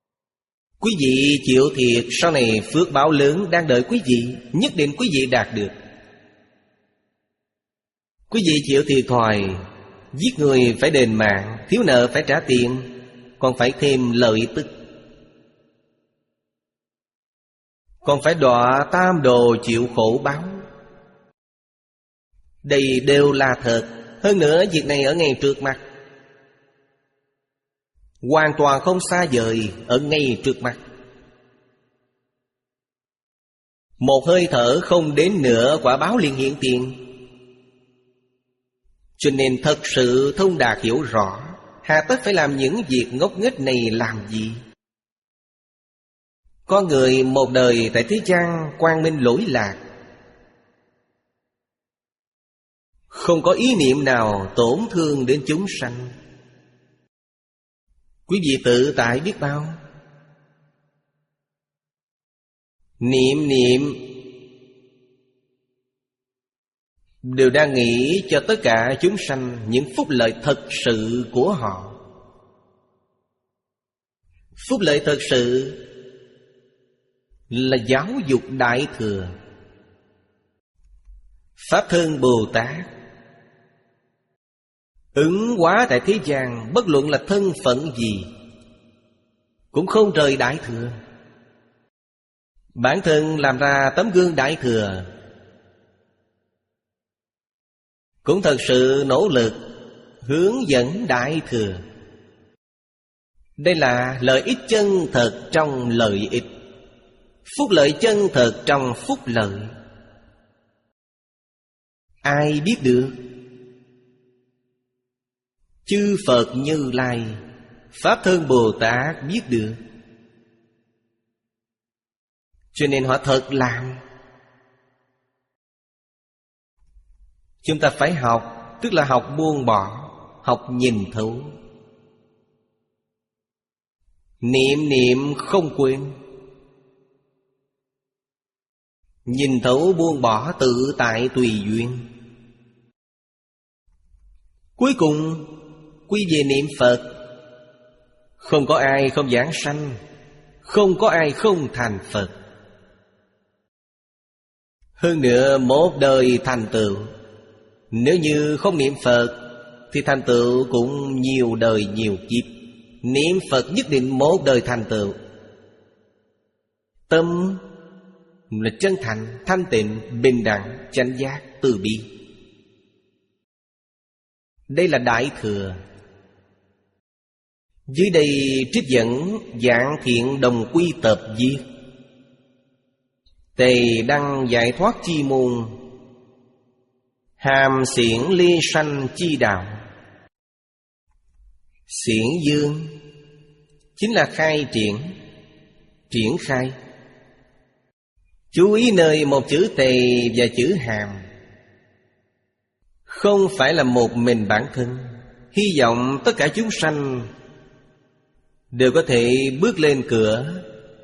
Quý vị chịu thiệt, sau này phước báo lớn đang đợi quý vị, nhất định quý vị đạt được. Quý vị chịu thiệt thòi, giết người phải đền mạng, thiếu nợ phải trả tiền, còn phải thêm lợi tức, còn phải đọa tam đồ chịu khổ báo. Đây đều là thật. Hơn nữa việc này ở ngay trước mặt, hoàn toàn không xa vời, ở ngay trước mặt. Một hơi thở không đến nữa, quả báo liền hiện tiền. Cho nên thật sự thông đạt hiểu rõ, hà tất phải làm những việc ngốc nghếch này làm gì? Có người một đời tại thế gian quang minh lỗi lạc, không có ý niệm nào tổn thương đến chúng sanh. Quý vị tự tại biết bao. Niệm niệm đều đang nghĩ cho tất cả chúng sanh những phúc lợi thật sự của họ. Phúc lợi thật sự là giáo dục Đại Thừa. Pháp Thân Bồ Tát ứng hóa tại thế gian, bất luận là thân phận gì cũng không rời Đại Thừa. Bản thân làm ra tấm gương Đại Thừa, cũng thật sự nỗ lực hướng dẫn Đại Thừa. Đây là lợi ích chân thật trong lợi ích, phúc lợi chân thật trong phúc lợi. Ai biết được? Chư Phật Như Lai, Pháp Thân Bồ Tát biết được. Cho nên họ thật làm. Chúng ta phải học, tức là học buông bỏ, học nhìn thấu. Niệm niệm không quên, nhìn thấu buông bỏ tự tại tùy duyên. Cuối cùng quy về niệm Phật. Không có ai không giảng sanh, không có ai không thành Phật. Hơn nữa một đời thành tựu. Nếu như không niệm Phật thì thành tựu cũng nhiều đời nhiều kiếp. Niệm Phật nhất định một đời thành tựu. Tâm là chân thành, thanh tịnh, bình đẳng, chánh giác, từ bi. Đây là Đại Thừa. Dưới đây trích dẫn Dạng Thiện Đồng Quy Tập viết: Tề đăng giải thoát chi môn, hàm xiển ly sanh chi đạo. Xiển dương chính là khai triển, triển khai. Chú ý nơi một chữ tề và chữ hàm. Không phải là một mình bản thân. Hy vọng tất cả chúng sanh đều có thể bước lên cửa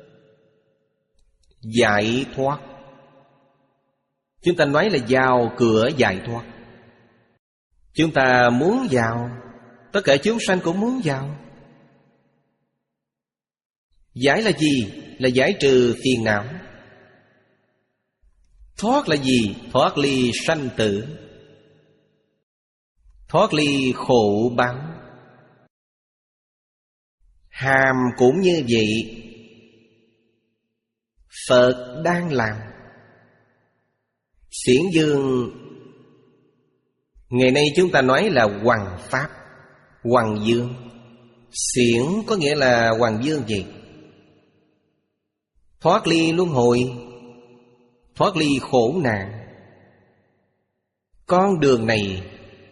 giải thoát. Chúng ta nói là vào cửa giải thoát. Chúng ta muốn vào, tất cả chúng sanh cũng muốn vào. Giải là gì? Là giải trừ phiền não. Thoát là gì? Thoát ly sanh tử, thoát ly khổ báo. Hàm cũng như vậy. Phật đang làm. Xiển dương ngày nay chúng ta nói là Hoằng Pháp, Hoằng Dương. Xiển có nghĩa là Hoằng Dương gì? Thoát ly luân hồi, thoát ly khổ nạn. Con đường này,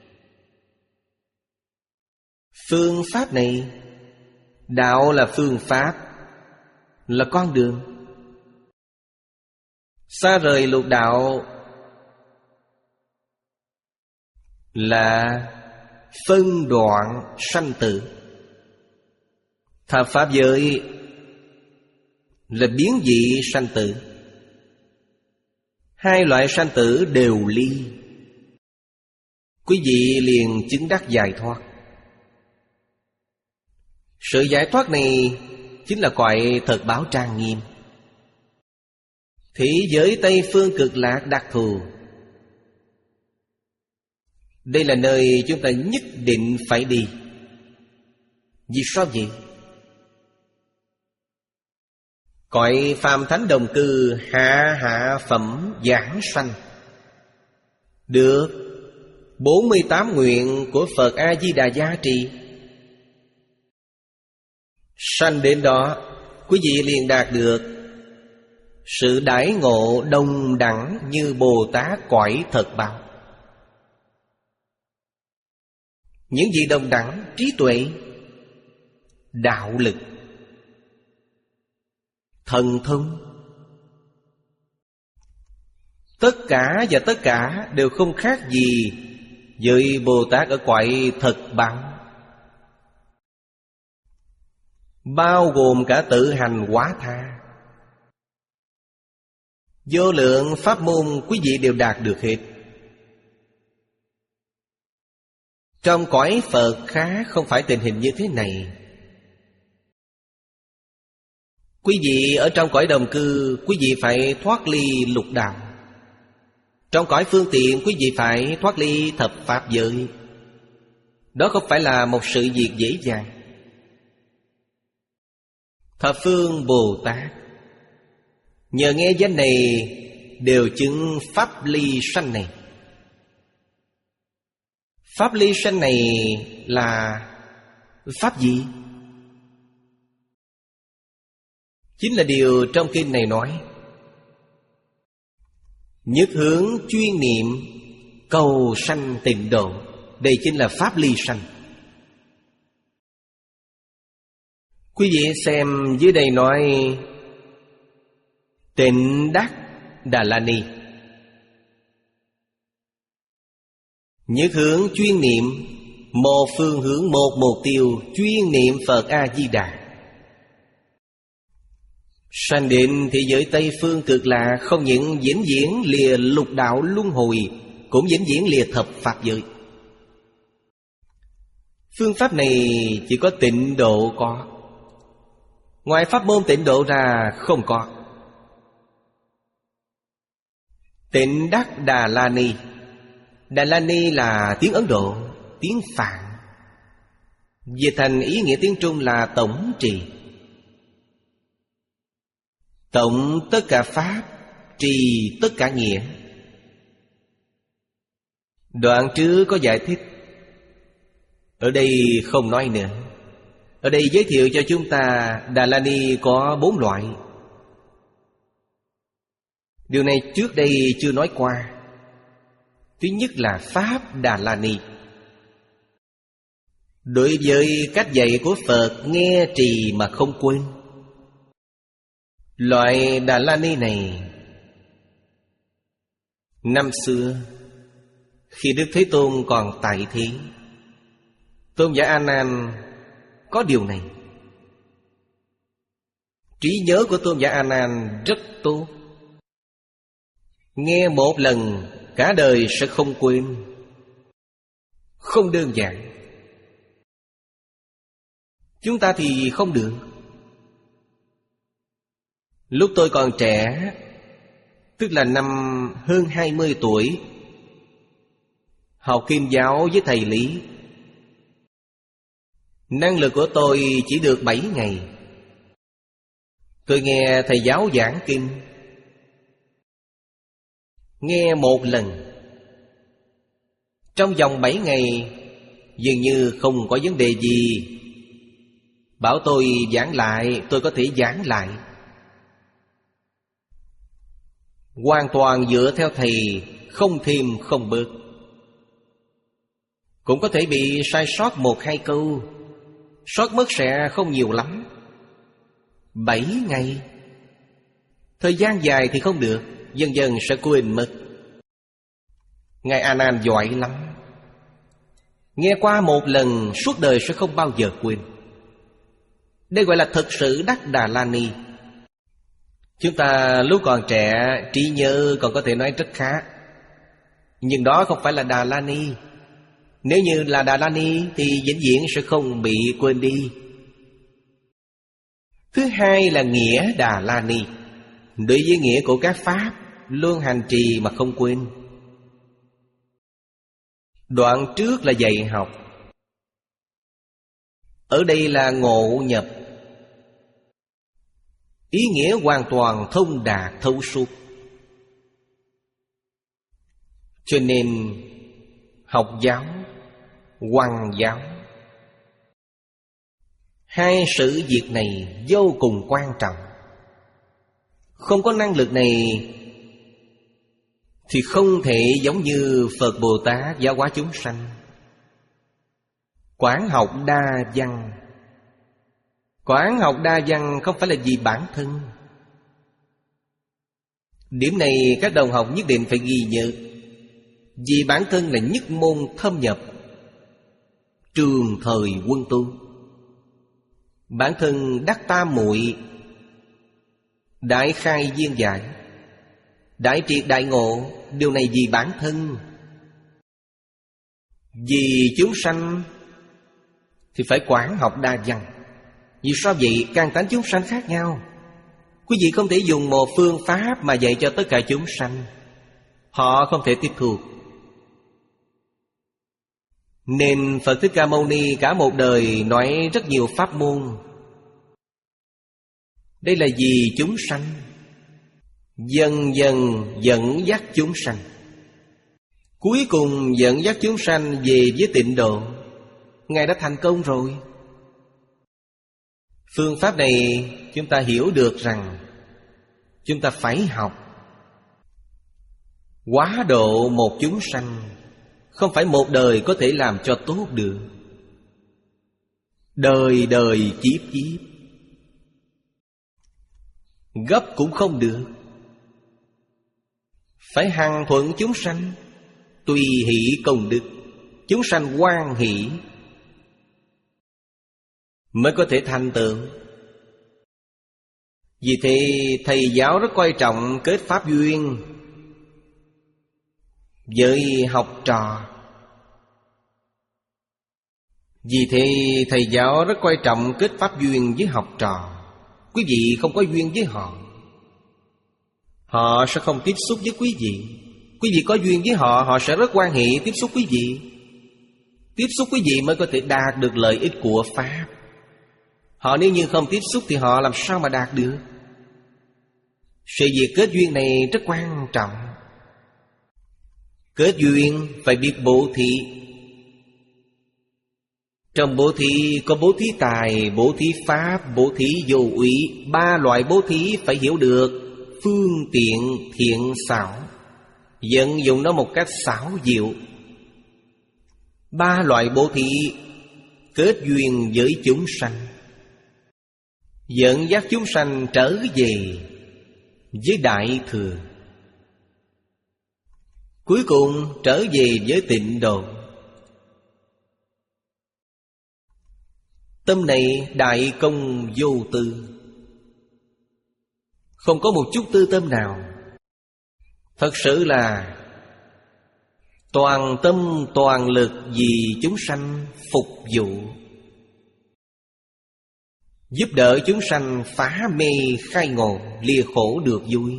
phương pháp này, đạo là phương pháp, là con đường. Xa rời lục đạo là phân đoạn sanh tử. Thập pháp giới là biến dị sanh tử. Hai loại sanh tử đều ly. Quý vị liền chứng đắc giải thoát. Sự giải thoát này chính là cõi thật báo trang nghiêm. Thế giới Tây Phương Cực Lạc đặc thù, đây là nơi chúng ta nhất định phải đi. Vì sao vậy? Cõi phàm thánh đồng cư hạ hạ phẩm giảng sanh, được bốn mươi tám nguyện của Phật A-di-đà gia trì. Sanh đến đó, quý vị liền đạt được sự đãi ngộ đồng đẳng như Bồ Tát cõi thật báo. Những gì đồng đẳng? Trí tuệ, đạo lực, thần thông. Tất cả và tất cả đều không khác gì với Bồ Tát ở cõi thật báo, bao gồm cả tự hành hóa tha. Vô lượng pháp môn quý vị đều đạt được hết. Trong cõi Phật khác không phải tình hình như thế này. Quý vị ở trong cõi đồng cư, quý vị phải thoát ly lục đạo. Trong cõi phương tiện, quý vị phải thoát ly thập pháp giới. Đó không phải là một sự việc dễ dàng. Thập phương Bồ Tát nhờ nghe danh này đều chứng pháp ly sanh này. Pháp ly sanh này là pháp gì? Chính là điều trong kinh này nói: nhất hướng chuyên niệm cầu sanh tịnh độ. Đây chính là pháp ly sanh. Quý vị xem dưới đây nói Tịnh Đắc Đà La Ni. Nhất hướng chuyên niệm, một phương hướng, một mục tiêu, chuyên niệm Phật A-di-đà. Sanh đến thế giới Tây Phương Cực Lạc, không những vĩnh viễn lìa lục đạo luân hồi, cũng vĩnh viễn lìa thập pháp giới. Phương pháp này chỉ có tịnh độ có, ngoài pháp môn tịnh độ ra không có. Tịnh Đắc Đà La Ni. Đà La Ni là tiếng Ấn Độ, tiếng Phạn. Về thành ý nghĩa tiếng Trung là tổng trì. Tổng tất cả pháp, trì tất cả nghĩa. Đoạn trước có giải thích, ở đây không nói nữa. Ở đây giới thiệu cho chúng ta Đà La Ni có bốn loại. Điều này trước đây chưa nói qua. Thứ nhất là Pháp Đà La Ni. Đối với cách dạy của Phật, nghe trì mà không quên. Loại Đà La Ni này, năm xưa khi Đức Thế Tôn còn tại thế, Tôn giả A Nan có điều này. Trí nhớ của Tôn giả A Nan rất tốt, nghe một lần cả đời sẽ không quên. Không đơn giản. Chúng ta thì không được. Lúc tôi còn trẻ, tức là năm hơn hai mươi tuổi, học Kim giáo với thầy Lý. Năng lực của tôi chỉ được bảy ngày. Tôi nghe thầy giáo giảng kinh, nghe một lần. Trong vòng bảy ngày dường như không có vấn đề gì. Bảo tôi giảng lại, tôi có thể giảng lại. Hoàn toàn dựa theo thầy, không thêm không bớt. Cũng có thể bị sai sót một hai câu, sót mất sẽ không nhiều lắm. Bảy ngày, thời gian dài thì không được, dần dần sẽ quên mất. Ngài A Nan giỏi lắm, nghe qua một lần suốt đời sẽ không bao giờ quên. Đây gọi là thực sự đắc Đà La Ni. Chúng ta lúc còn trẻ, trí nhớ còn có thể nói rất khá, nhưng đó không phải là Đà La Ni. Nếu như là Đà La Ni thì vĩnh viễn sẽ không bị quên đi. Thứ hai là nghĩa Đà La Ni. Đối với nghĩa của các pháp, luôn hành trì mà không quên. Đoạn trước là dạy học, ở đây là ngộ nhập. Ý nghĩa hoàn toàn thông đạt thấu suốt. Cho nên học giáo, hoằng giáo, hai sự việc này vô cùng quan trọng. Không có năng lực này thì không thể giống như Phật Bồ Tát giáo hóa chúng sanh. Quán học đa văn. Quán học đa văn không phải là vì bản thân. Điểm này các đồng học nhất định phải ghi nhớ. Vì bản thân là nhất môn thâm nhập, trường thời quân tu. Bản thân đắc tam muội, đại khai viên giải, đại triệt đại ngộ. Điều này vì bản thân. Vì chúng sanh thì phải quán học đa văn. Vì sao vậy? Căn tánh chúng sanh khác nhau. Quý vị không thể dùng một phương pháp mà dạy cho tất cả chúng sanh. Họ không thể tiếp thu. Nên Phật Thích Ca Mâu Ni cả một đời nói rất nhiều pháp môn. Đây là vì chúng sanh, dần dần dẫn dắt chúng sanh, cuối cùng dẫn dắt chúng sanh về với tịnh độ. Ngài đã thành công rồi. Phương pháp này chúng ta hiểu được rằng chúng ta phải học. Hóa độ một chúng sanh không phải một đời có thể làm cho tốt được. Đời đời kiếp kiếp, gấp cũng không được. Phải hằng thuận chúng sanh, tùy hỷ công đức, chúng sanh hoan hỷ, mới có thể thành tựu. Vì thế thầy giáo rất coi trọng kết pháp duyên với học trò. Vì thế thầy giáo rất coi trọng kết pháp duyên với học trò. Quý vị không có duyên với họ, họ sẽ không tiếp xúc với quý vị. Quý vị có duyên với họ, họ sẽ rất hoan hỷ tiếp xúc quý vị. Tiếp xúc quý vị mới có thể đạt được lợi ích của pháp. Họ nếu như không tiếp xúc thì họ làm sao mà đạt được. Sự việc kết duyên này rất quan trọng. Kết duyên phải biết bố thí. Trong bố thí có bố thí tài, bố thí pháp, bố thí vô úy. Ba loại bố thí phải hiểu được phương tiện thiện xảo, vận dụng nó một cách xảo diệu. Ba loại bố thí kết duyên với chúng sanh, dẫn dắt chúng sanh trở về với Đại Thừa, cuối cùng trở về với tịnh độ. Tâm này đại công vô tư, không có một chút tư tâm nào. Thật sự là toàn tâm toàn lực vì chúng sanh phục vụ, giúp đỡ chúng sanh phá mê khai ngộ, lìa khổ được vui,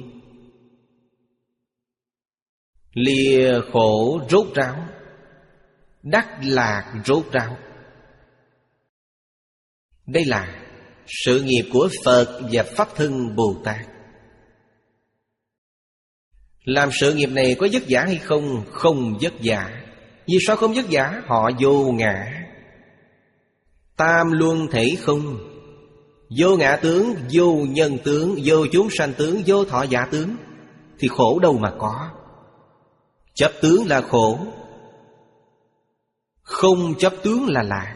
lìa khổ rốt ráo, đắc lạc rốt ráo. Đây là sự nghiệp của Phật và Pháp Thân Bồ Tát. Làm sự nghiệp này có vất vả hay không? Không vất vả. Vì sao không vất vả? Họ vô ngã, tam luân thể không, vô ngã tướng, vô nhân tướng, vô chúng sanh tướng, vô thọ giả tướng, thì khổ đâu mà có. Chấp tướng là khổ, không chấp tướng là lạc.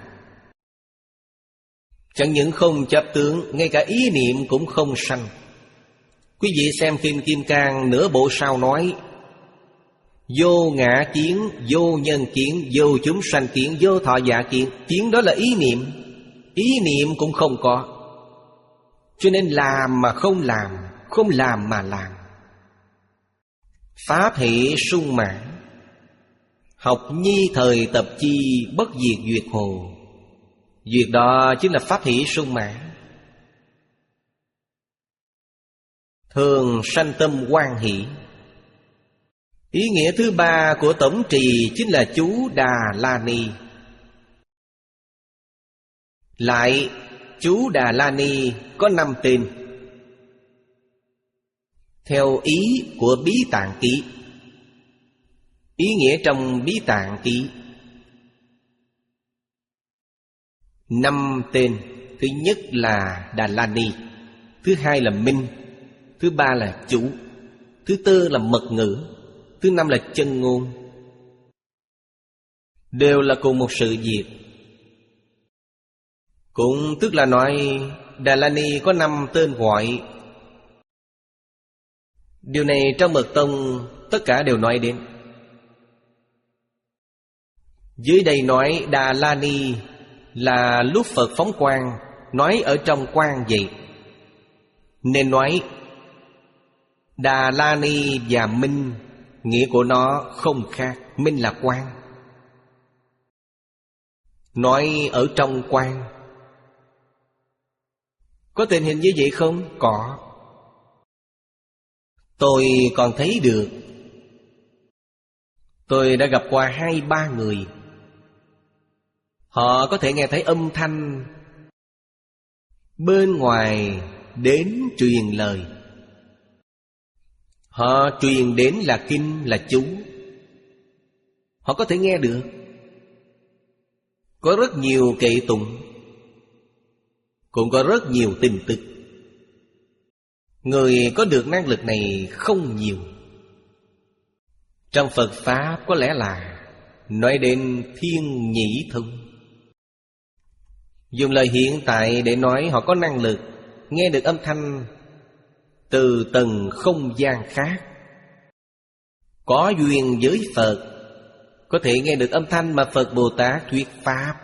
Chẳng những không chấp tướng, ngay cả ý niệm cũng không sanh. Quý vị xem Kinh Kim Cang nửa bộ sau nói: vô ngã kiến, vô nhân kiến, vô chúng sanh kiến, vô thọ giả kiến. Kiến đó là ý niệm, ý niệm cũng không có. Cho nên làm mà không làm, không làm mà làm. Pháp hệ sung mãn, học nhi thời tập chi, bất diệt duyệt hồ. Duyệt đó chính là pháp hỷ sung mãn. thường sanh tâm hoan hỷ. Ý nghĩa thứ ba của tổng trì chính là chú Đà La Ni. Lại, chú Đà La Ni có năm tên. Theo ý của Bí Tạng Ký. Ý nghĩa trong Bí Tạng Ký. Năm tên. Thứ nhất là Đà La Ni, thứ hai là Minh, thứ ba là chú, thứ tư là Mật Ngữ, thứ năm là Chân Ngôn. Đều là cùng một sự việc. Cũng tức là nói Đà La Ni có năm tên gọi. Điều này trong Mật Tông tất cả đều nói đến. Dưới đây nói Đà La Ni là lúc Phật phóng quang, nói ở trong quang vậy. Nên nói Đà La Ni và Minh, nghĩa của nó không khác. Minh là quang. Nói ở trong quang. Có tình hình như vậy không? Có. Tôi còn thấy được. Tôi đã gặp qua hai ba người. Họ có thể nghe thấy âm thanh bên ngoài đến truyền lời. Họ truyền đến là kinh, là chú. Họ có thể nghe được. Có rất nhiều kệ tụng, cũng có rất nhiều tin tức. Người có được năng lực này không nhiều. Trong Phật Pháp có lẽ là nói đến thiên nhĩ thông. Dùng lời hiện tại để nói họ có năng lực nghe được âm thanh từ tầng không gian khác. Có duyên với Phật, có thể nghe được âm thanh mà Phật Bồ Tát thuyết Pháp.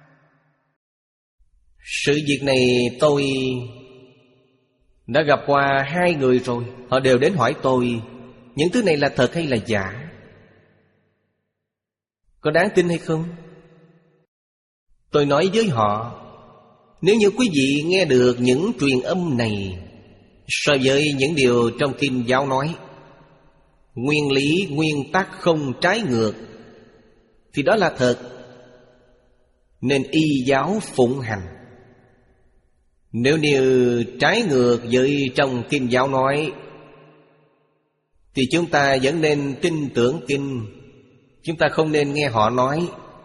Sự việc này tôi đã gặp qua hai người rồi. Họ đều đến hỏi tôi những thứ này là thật hay là giả, có đáng tin hay không. Tôi nói với họ, nếu như quý vị nghe được những truyền âm này so với những điều trong kinh giáo nói, nguyên lý, nguyên tắc không trái ngược, thì đó là thật, nên y giáo phụng hành. Nếu như trái ngược với trong kinh giáo nói, thì chúng ta vẫn nên tin tưởng kinh. Chúng ta không nên nghe họ nói.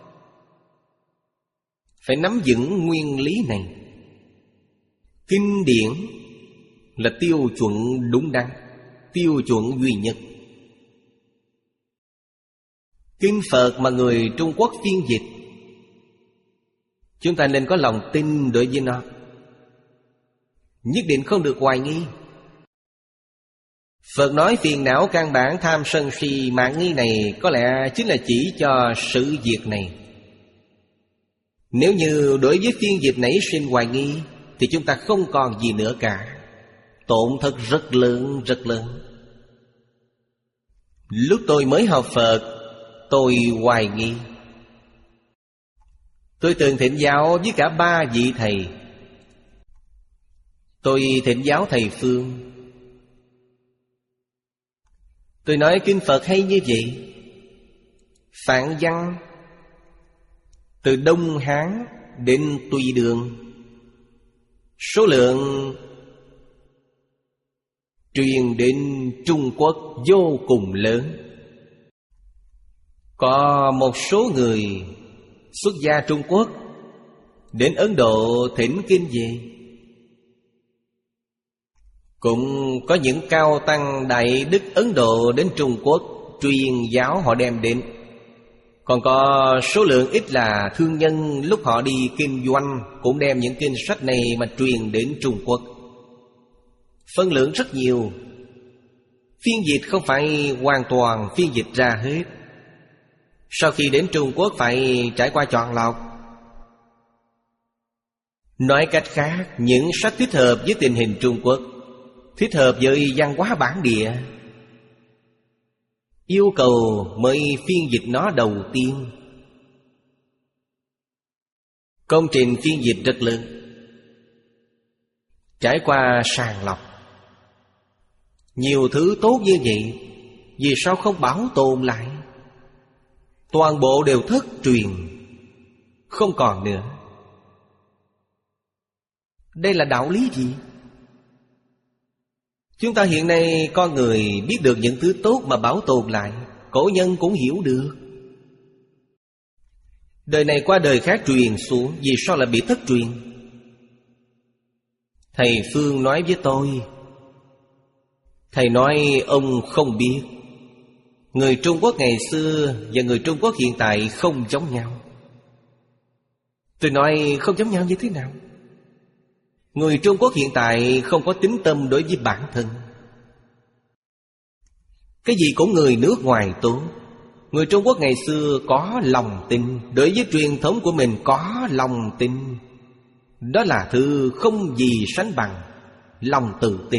Phải nắm vững nguyên lý này. Kinh điển là tiêu chuẩn đúng đắn, tiêu chuẩn duy nhất. Kinh Phật mà người Trung Quốc phiên dịch, chúng ta nên có lòng tin đối với nó, nhất định không được hoài nghi. Phật nói phiền não căn bản tham sân si mạn nghi này có lẽ chính là chỉ cho sự việc này. Nếu như đối với phiên dịch nảy sinh hoài nghi, thì chúng ta không còn gì nữa cả. Tổn thất rất lớn, rất lớn. Lúc tôi mới học Phật, tôi hoài nghi. Tôi từng thỉnh giáo với cả ba vị thầy. Tôi thỉnh giáo thầy Phương. Tôi nói kinh Phật hay như vậy. Phạn văn từ Đông Hán đến Tùy Đường, số lượng truyền đến Trung Quốc vô cùng lớn. Có một số người xuất gia Trung Quốc đến Ấn Độ thỉnh kinh về. Cũng có những cao tăng đại đức Ấn Độ đến Trung Quốc truyền giáo họ đem đến. Còn có số lượng ít là thương nhân lúc họ đi kinh doanh cũng đem những kinh sách này mà truyền đến Trung Quốc. Phân lượng rất nhiều. Phiên dịch không phải hoàn toàn phiên dịch ra hết. Sau khi đến Trung Quốc phải trải qua chọn lọc. Nói cách khác, những sách thích hợp với tình hình Trung Quốc, thích hợp với văn hóa bản địa, yêu cầu mới phiên dịch nó đầu tiên. Công trình phiên dịch rất lớn, trải qua sàng lọc. Nhiều thứ tốt như vậy, vì sao không bảo tồn lại? Toàn bộ đều thất truyền, không còn nữa. Đây là đạo lý gì? Chúng ta hiện nay con người biết được những thứ tốt mà bảo tồn lại, cổ nhân cũng hiểu được. Đời này qua đời khác truyền xuống, vì sao lại bị thất truyền? Thầy Phương nói với tôi, thầy nói ông không biết, người Trung Quốc ngày xưa và người Trung Quốc hiện tại không giống nhau. Tôi nói không giống nhau như thế nào? Người Trung Quốc hiện tại không có tín tâm đối với bản thân. Cái gì cũng người nước ngoài tốt. Người Trung Quốc ngày xưa có lòng tin, đối với truyền thống của mình có lòng tin. Đó là thứ không gì sánh bằng lòng tự tin.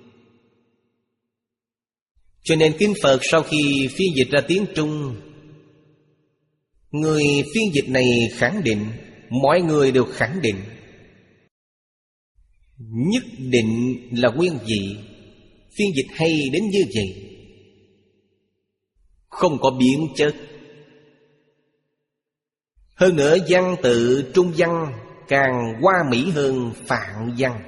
Cho nên Kinh Phật sau khi phiên dịch ra tiếng Trung, người phiên dịch này khẳng định, mọi người đều khẳng định, nhất định là nguyên vị. Phiên dịch hay đến như vậy, không có biến chất. Hơn nữa văn tự Trung văn càng hoa mỹ hơn Phạn văn.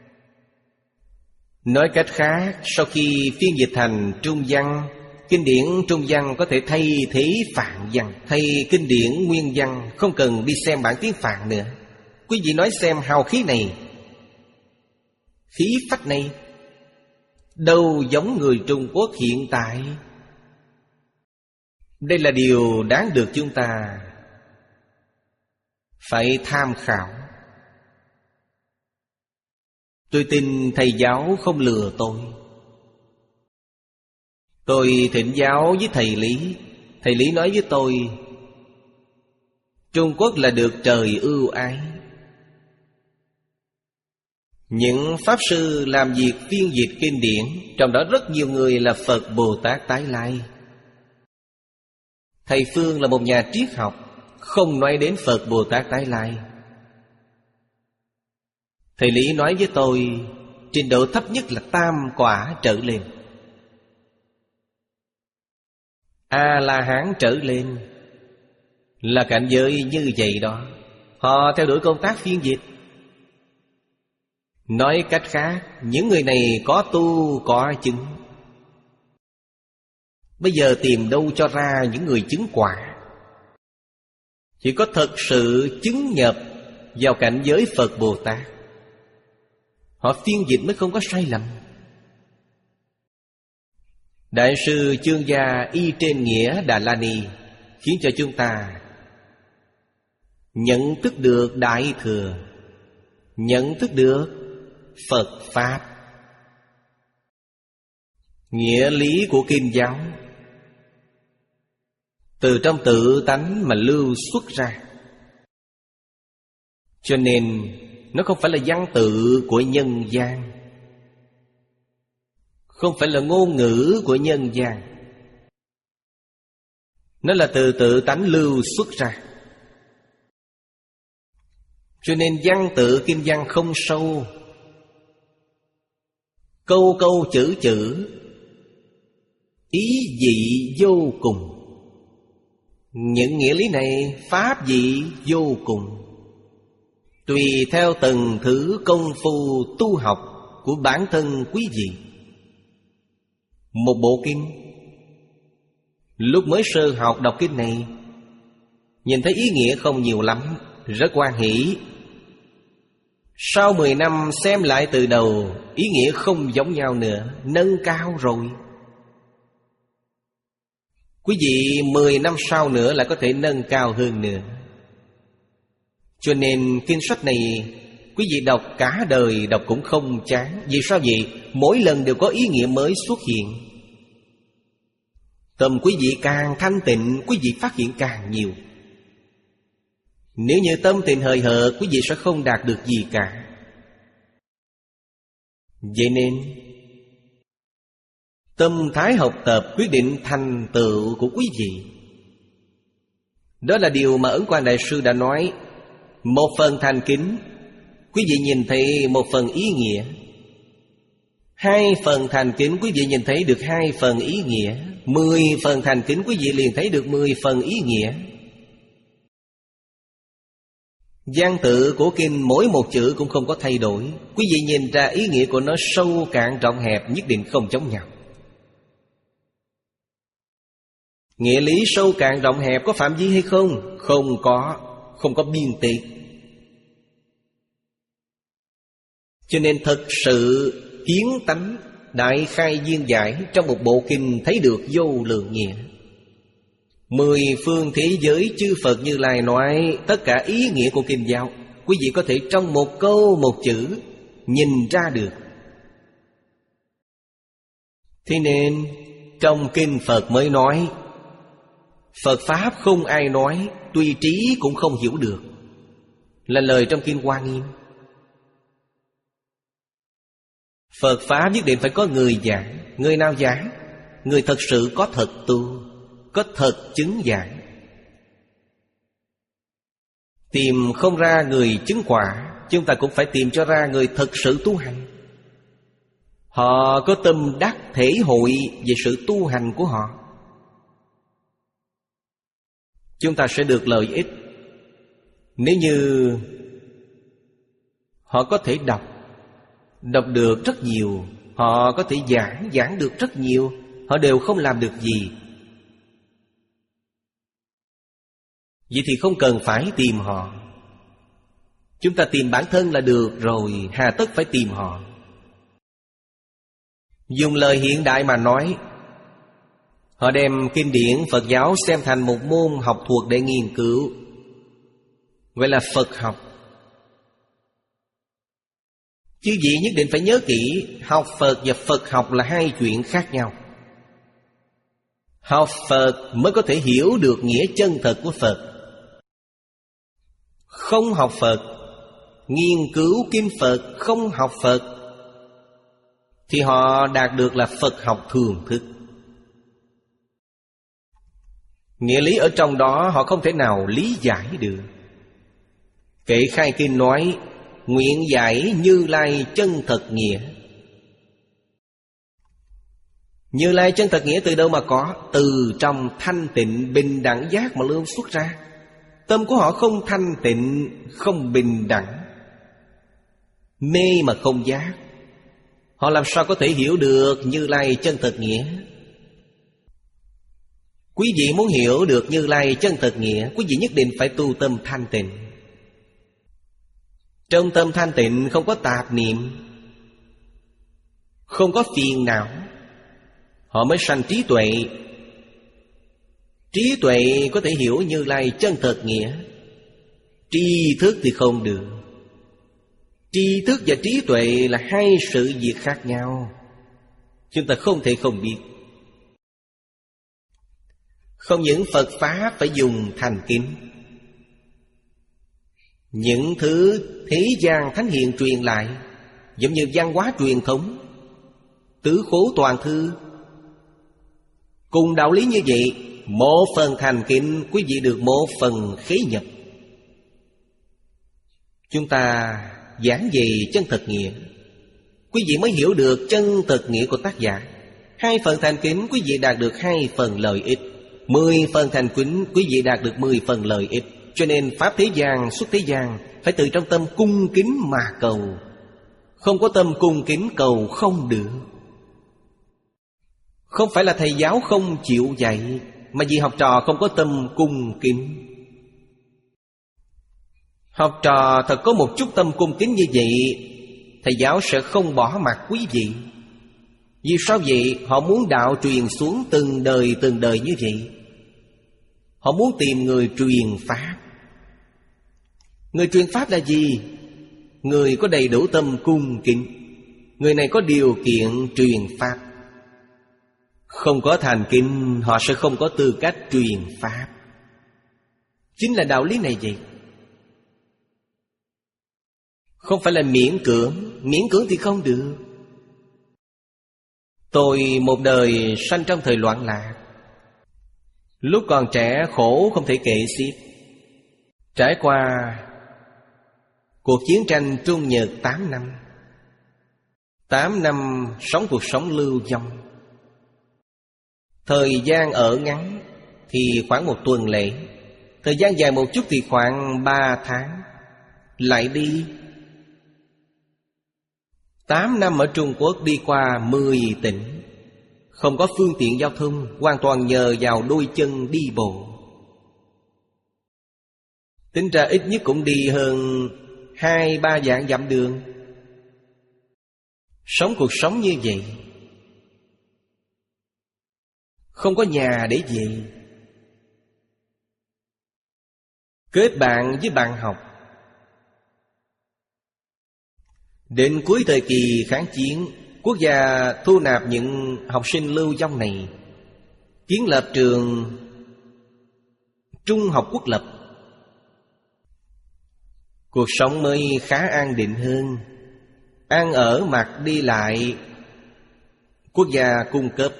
Nói cách khác, sau khi phiên dịch thành Trung văn, kinh điển Trung văn có thể thay thế Phạn văn, thay kinh điển Nguyên văn, không cần đi xem bản tiếng Phạn nữa. Quý vị nói xem hào khí này, khí phách này, đâu giống người Trung Quốc hiện tại. Đây là điều đáng được chúng ta phải tham khảo. Tôi tin thầy giáo không lừa tôi. Tôi thỉnh giáo với thầy Lý. Thầy Lý nói với tôi, Trung Quốc là được trời ưu ái. Những Pháp Sư làm việc phiên dịch kinh điển, trong đó rất nhiều người là Phật Bồ Tát tái lai. Thầy Phương là một nhà triết học, không nói đến Phật Bồ Tát tái lai. Thầy Lý nói với tôi, trình độ thấp nhất là tam quả trở lên, A-la-hán trở lên, là cảnh giới như vậy đó. Họ theo đuổi công tác phiên dịch. Nói cách khác, những người này có tu có chứng. Bây giờ tìm đâu cho ra những người chứng quả. Chỉ có thật sự chứng nhập vào cảnh giới Phật Bồ Tát, họ phiên dịch mới không có sai lầm. Đại sư Chương Gia Y Trên Nghĩa Đà La Ni khiến cho chúng ta nhận thức được Đại Thừa, nhận thức được Phật Pháp, nghĩa lý của kinh giáo, từ trong tự tánh mà lưu xuất ra. Cho nên nó không phải là văn tự của nhân gian, không phải là ngôn ngữ của nhân gian. Nó là từ tự tánh lưu xuất ra. Cho nên văn tự kinh văn không sâu, câu câu chữ chữ ý dị vô cùng. Những nghĩa lý này pháp dị vô cùng, tùy theo từng thứ công phu tu học của bản thân quý vị. Một bộ kinh, lúc mới sơ học đọc kinh này, nhìn thấy ý nghĩa không nhiều lắm, rất hoan hỷ. Sau mười năm xem lại từ đầu, ý nghĩa không giống nhau nữa, nâng cao rồi. Quý vị mười năm sau nữa là có thể nâng cao hơn nữa. Cho nên kinh sách này quý vị đọc cả đời đọc cũng không chán. Vì sao vậy? Mỗi lần đều có ý nghĩa mới xuất hiện. Tâm quý vị càng thanh tịnh, quý vị phát hiện càng nhiều. Nếu như tâm tịnh hời hợt, quý vị sẽ không đạt được gì cả. Vậy nên tâm thái học tập quyết định thành tựu của quý vị. Đó là điều mà Ấn Quang Đại Sư đã nói. Một phần thành kính, quý vị nhìn thấy một phần ý nghĩa. Hai phần thành kính quý vị nhìn thấy được hai phần ý nghĩa. Mười phần thành kính quý vị liền thấy được mười phần ý nghĩa. Văn tự của kinh mỗi một chữ cũng không có thay đổi. Quý vị nhìn ra ý nghĩa của nó sâu cạn rộng hẹp nhất định không giống nhau. Nghĩa lý sâu cạn rộng hẹp có phạm vi hay không? Không có. Không có biên tịch. Cho nên thật sự kiến tánh đại khai viên giải trong một bộ kinh thấy được vô lượng nghĩa. Mười phương thế giới chư Phật Như Lai nói tất cả ý nghĩa của kinh giáo, quý vị có thể trong một câu một chữ nhìn ra được. Thế nên trong kinh Phật mới nói Phật Pháp không ai nói, tùy trí cũng không hiểu được, là lời trong kinh Hoa Nghiêm. Phật Pháp nhất định phải có người giảng. Người nào giảng? Người thật sự có thật tu, có thật chứng giảng. Tìm không ra người chứng quả, chúng ta cũng phải tìm cho ra người thật sự tu hành. Họ có tâm đắc thể hội về sự tu hành của họ, chúng ta sẽ được lợi ích. Nếu như họ có thể đọc Đọc được rất nhiều, họ có thể giảng Giảng được rất nhiều, họ đều không làm được gì, vậy thì không cần phải tìm họ. Chúng ta tìm bản thân là được rồi, hà tất phải tìm họ. Dùng lời hiện đại mà nói, họ đem kinh điển Phật giáo xem thành một môn học thuộc để nghiên cứu, gọi là Phật học. Chứ gì nhất định phải nhớ kỹ, học Phật và Phật học là hai chuyện khác nhau. Học Phật mới có thể hiểu được nghĩa chân thật của Phật. Không học Phật, nghiên cứu kinh Phật, không học Phật, thì họ đạt được là Phật học thường thức. Nghĩa lý ở trong đó họ không thể nào lý giải được. Kệ khai kinh nói nguyện giải Như Lai chân thật nghĩa. Như Lai chân thật nghĩa từ đâu mà có? Từ trong thanh tịnh bình đẳng giác mà lưu xuất ra. Tâm của họ không thanh tịnh, không bình đẳng, mê mà không giác, họ làm sao có thể hiểu được Như Lai chân thật nghĩa? Quý vị muốn hiểu được Như Lai chân thật nghĩa, quý vị nhất định phải tu tâm thanh tịnh. Trong tâm thanh tịnh không có tạp niệm, không có phiền não, họ mới sanh trí tuệ. Trí tuệ có thể hiểu Như Lai chân thật nghĩa. Tri thức thì không được. Tri thức và trí tuệ là hai sự việc khác nhau, chúng ta không thể không biết. Không những Phật Pháp phải dùng thành kính, những thứ thế gian thánh hiền truyền lại, giống như văn hóa truyền thống, tứ khố toàn thư, cùng đạo lý như vậy, một phần thành kính, quý vị được một phần khế nhập. Chúng ta giảng về chân thật nghĩa, quý vị mới hiểu được chân thật nghĩa của tác giả. Hai phần thành kính, quý vị đạt được hai phần lợi ích. Mười phần thành kính, quý vị đạt được mười phần lợi ích. Cho nên Pháp thế gian, xuất thế gian phải từ trong tâm cung kính mà cầu. Không có tâm cung kính cầu không được. Không phải là thầy giáo không chịu dạy, mà vì học trò không có tâm cung kính. Học trò thật có một chút tâm cung kính như vậy, thầy giáo sẽ không bỏ mặc quý vị. Vì sao vậy? Họ muốn đạo truyền xuống từng đời từng đời như vậy. Họ muốn tìm người truyền Pháp. Người truyền Pháp là gì? Người có đầy đủ tâm cung kính. Người này có điều kiện truyền Pháp. Không có thành kính, họ sẽ không có tư cách truyền Pháp. Chính là đạo lý này vậy. Không phải là miễn cưỡng. Miễn cưỡng thì không được. Tôi một đời sanh trong thời loạn lạc, lúc còn trẻ khổ không thể kể xiết. Trải qua cuộc chiến tranh Trung Nhật tám năm, Tám năm sống cuộc sống lưu vong. Thời gian ở ngắn thì khoảng một tuần lễ, thời gian dài một chút thì khoảng ba tháng. Lại đi. Tám năm ở Trung Quốc đi qua mười tỉnh, không có phương tiện giao thông, hoàn toàn nhờ vào đôi chân đi bộ. Tính ra ít nhất cũng đi hơn hai ba vạn dặm đường. Sống cuộc sống như vậy, không có nhà để về. Kết bạn với bạn học. Đến cuối thời kỳ kháng chiến, quốc gia thu nạp những học sinh lưu vong này, kiến lập trường trung học quốc lập. Cuộc sống mới khá an định hơn. Ăn ở mặc đi lại quốc gia cung cấp,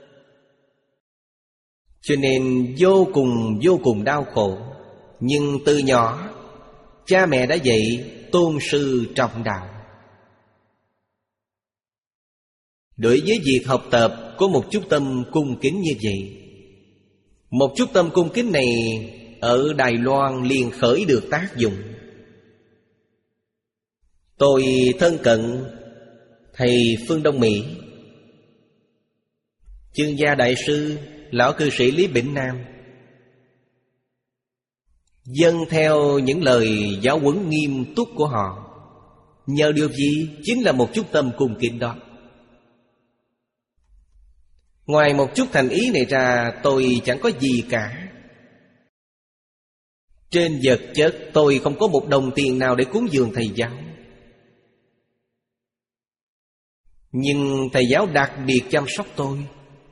cho nên vô cùng vô cùng đau khổ. Nhưng từ nhỏ cha mẹ đã dạy tôn sư trọng đạo. Đối với việc học tập có một chút tâm cung kính như vậy. Một chút tâm cung kính này ở Đài Loan liền khởi được tác dụng. Tôi thân cận thầy Phương Đông Mỹ, Chương gia đại sư, lão cư sĩ Lý Bỉnh Nam, dâng theo những lời giáo huấn nghiêm túc của họ. Nhờ điều gì? Chính là một chút tâm cung kính đó. Ngoài một chút thành ý này ra, tôi chẳng có gì cả. Trên vật chất tôi không có một đồng tiền nào để cúng dường thầy giáo. Nhưng thầy giáo đặc biệt chăm sóc tôi.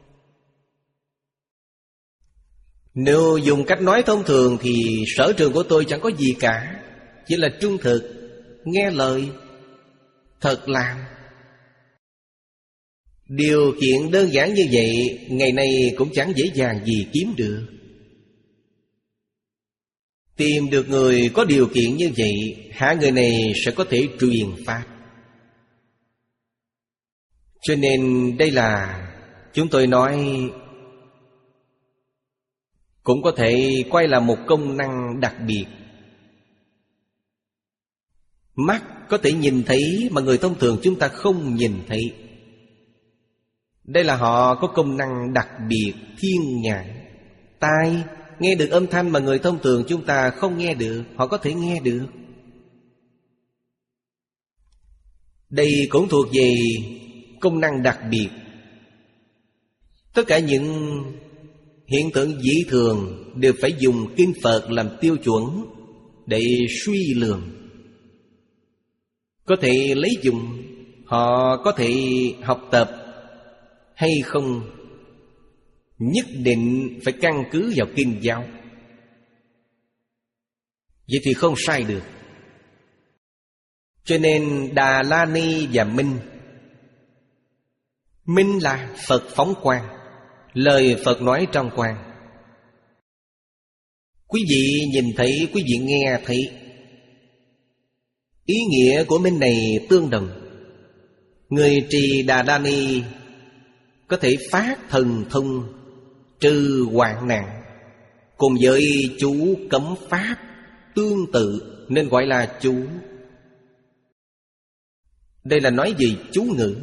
Nếu dùng cách nói thông thường thì sở trường của tôi chẳng có gì cả, chỉ là trung thực, nghe lời, thật làm. Điều kiện đơn giản như vậy ngày nay cũng chẳng dễ dàng gì kiếm được. Tìm được người có điều kiện như vậy, hả người này sẽ có thể truyền pháp. Cho nên đây là chúng tôi nói cũng có thể quay là một công năng đặc biệt. Mắt có thể nhìn thấy mà người thông thường chúng ta không nhìn thấy. Đây là họ có công năng đặc biệt thiên nhãn. Tai nghe được âm thanh mà người thông thường chúng ta không nghe được, họ có thể nghe được. Đây cũng thuộc về công năng đặc biệt. Tất cả những hiện tượng dị thường đều phải dùng kinh Phật làm tiêu chuẩn để suy lường. Có thể lấy dùng, họ có thể học tập hay không, nhất định phải căn cứ vào kinh giáo. Vậy thì không sai được. Cho nên Đà La Ni và Minh, Minh là Phật phóng quang, lời Phật nói trong quang. Quý vị nhìn thấy, quý vị nghe thấy. Ý nghĩa của Minh này tương đồng. Người trì Đà La Ni có thể phát thần thông, trừ hoạn nạn, cùng với chú cấm pháp tương tự nên gọi là chú. Đây là nói về chú ngữ.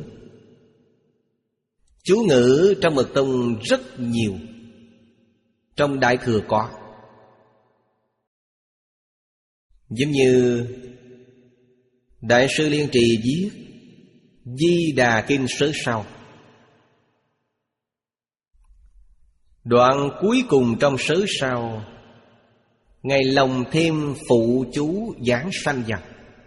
Chú ngữ trong Mật Tông rất nhiều. Trong Đại Thừa có. Giống như Đại sư Liên Trì viết Di Đà Kinh sớ sau, đoạn cuối cùng trong sớ sau, Ngài lòng thêm phụ chú giảng sanh vật.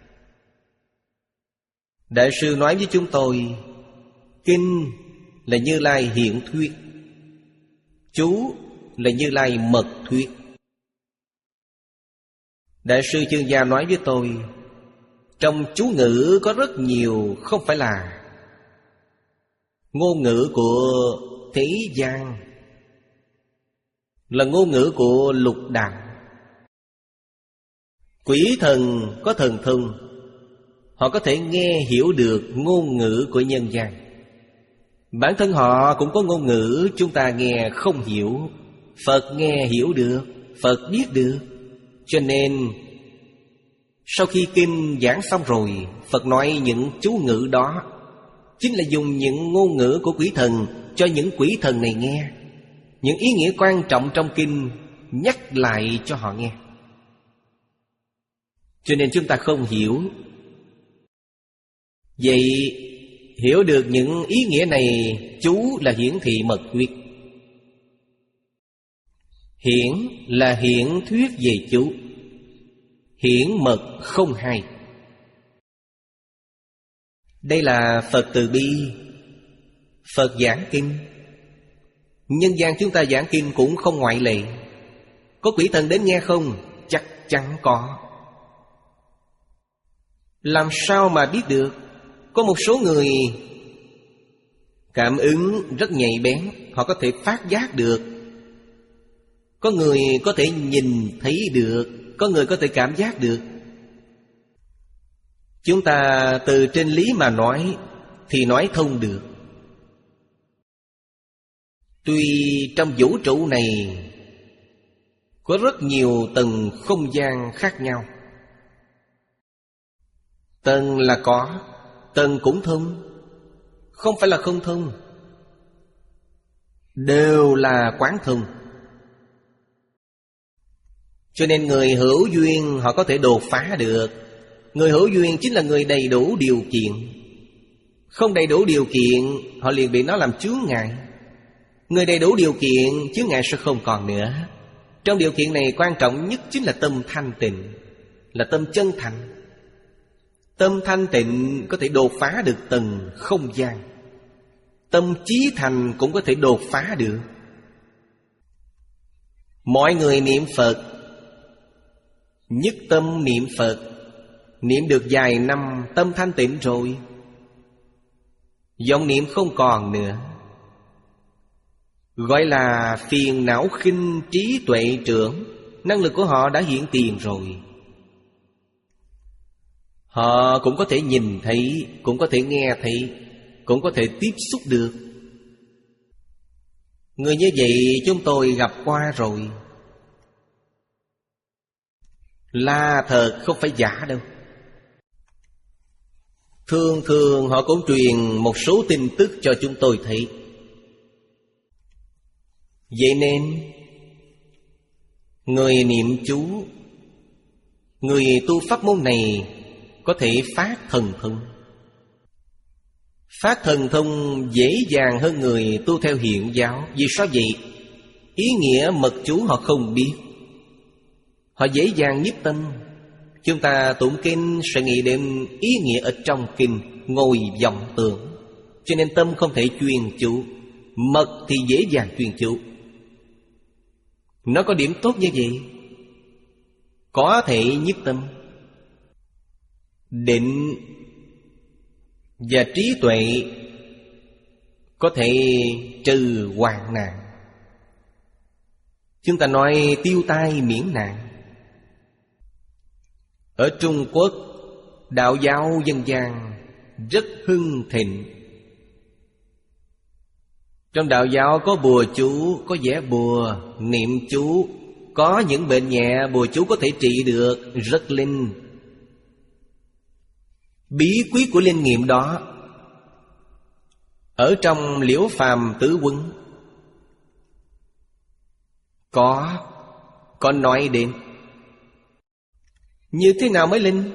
Đại sư nói với chúng tôi, kinh là Như Lai hiện thuyết, chú là Như Lai mật thuyết. Đại sư Chương Gia nói với tôi, trong chú ngữ có rất nhiều không phải là ngôn ngữ của thế gian, là ngôn ngữ của lục đạo. Quỷ thần có thần thông, Họ có thể nghe hiểu được ngôn ngữ của nhân gian. Bản thân họ cũng có ngôn ngữ chúng ta nghe không hiểu. Phật nghe hiểu được, Phật biết được. Cho nên sau khi kinh giảng xong rồi, Phật nói những chú ngữ đó chính là dùng những ngôn ngữ của quỷ thần cho những quỷ thần này nghe. Những ý nghĩa quan trọng trong kinh nhắc lại cho họ nghe. Cho nên chúng ta không hiểu. Vậy hiểu được những ý nghĩa này, chú là hiển thị mật thuyết. Hiển là hiển thuyết về chú. Hiển mật không hai. Đây là Phật từ bi, Phật giảng kinh. Nhân gian chúng ta giảng kinh cũng không ngoại lệ. Có quỷ thần đến nghe không? Chắc chắn có. Làm sao mà biết được? Có một số người cảm ứng rất nhạy bén, họ có thể phát giác được. Có người có thể nhìn thấy được, có người có thể cảm giác được. Chúng ta từ trên lý mà nói thì nói thông được. Tuy trong vũ trụ này có rất nhiều tầng không gian khác nhau. Tầng là có, tầng cũng thông. Không phải là không thông, đều là quán thông. Cho nên người hữu duyên họ có thể đột phá được. Người hữu duyên chính là người đầy đủ điều kiện. Không đầy đủ điều kiện, họ liền bị nó làm chướng ngại. Người đầy đủ điều kiện, chướng ngại sẽ không còn nữa. Trong điều kiện này quan trọng nhất chính là tâm thanh tịnh, là tâm chân thành. Tâm thanh tịnh có thể đột phá được tầng không gian. Tâm chí thành cũng có thể đột phá được. Mọi người niệm Phật, nhất tâm niệm Phật, niệm được vài năm, tâm thanh tịnh rồi, vọng niệm không còn nữa. Gọi là phiền não khinh trí tuệ trưởng. Năng lực của họ đã hiện tiền rồi. Họ cũng có thể nhìn thấy, cũng có thể nghe thấy, cũng có thể tiếp xúc được. Người như vậy chúng tôi gặp qua rồi. Là thật, không phải giả đâu. Thường thường họ cũng truyền một số tin tức cho chúng tôi thấy. Vậy nên người niệm chú, người tu pháp môn này có thể phát thần thông. Phát thần thông dễ dàng hơn người tu theo hiện giáo. Vì sao vậy? Ý nghĩa mật chú họ không biết, họ dễ dàng nhiếp tâm. Chúng ta tụng kinh sẽ nghĩ đến ý nghĩa ở trong kinh, ngồi vọng tưởng. Cho nên tâm không thể chuyên chú. Mật thì dễ dàng chuyên chú. Nó có điểm tốt như vậy, có thể nhiếp tâm. Định và trí tuệ có thể trừ hoạn nạn. Chúng ta nói tiêu tai miễn nạn. Ở Trung Quốc, đạo giáo dân gian rất hưng thịnh. Trong đạo giáo có bùa chú, có vẽ bùa, niệm chú. Có những bệnh nhẹ bùa chú có thể trị được, rất linh. Bí quyết của linh nghiệm đó ở trong Liễu Phàm Tứ Quân Có Có nói đến. Như thế nào mới linh?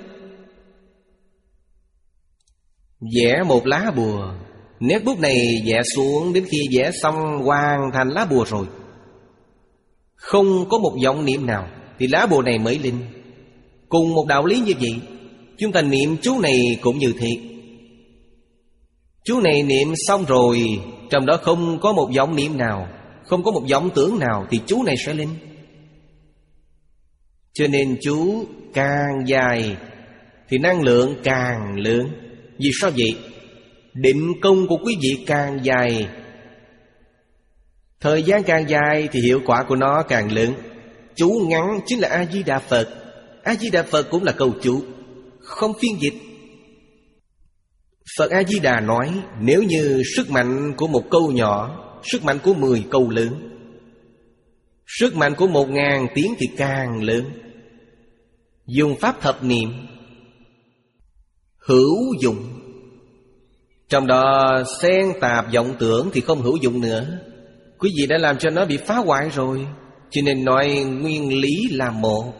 Vẽ một lá bùa, nét bút này vẽ xuống, đến khi vẽ xong hoàn thành lá bùa rồi, không có một vọng niệm nào thì lá bùa này mới linh. Cùng một đạo lý như vậy, chúng ta niệm chú này cũng như thế. Chú này niệm xong rồi, trong đó không có một vọng niệm nào, không có một vọng tưởng nào, thì chú này sẽ linh. Cho nên chú càng dài thì năng lượng càng lớn. Vì sao vậy? Định công của quý vị càng dài, thời gian càng dài thì hiệu quả của nó càng lớn. Chú ngắn chính là A-di-đà Phật. A-di-đà Phật cũng là câu chú, không phiên dịch. Phật A-di-đà nói, nếu như sức mạnh của một câu nhỏ, sức mạnh của mười câu lớn, sức mạnh của một ngàn tiếng thì càng lớn. Dùng pháp thập niệm hữu dụng. Trong đó xen tạp vọng tưởng thì không hữu dụng nữa. Quý vị đã làm cho nó bị phá hoại rồi. Cho nên nói nguyên lý là một.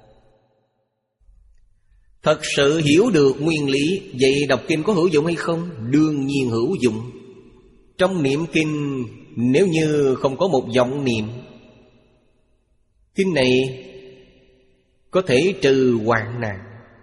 Thật sự hiểu được nguyên lý, vậy đọc kinh có hữu dụng hay không? Đương nhiên hữu dụng. Trong niệm kinh, nếu như không có một vọng niệm, kinh này có thể trừ hoạn nạn.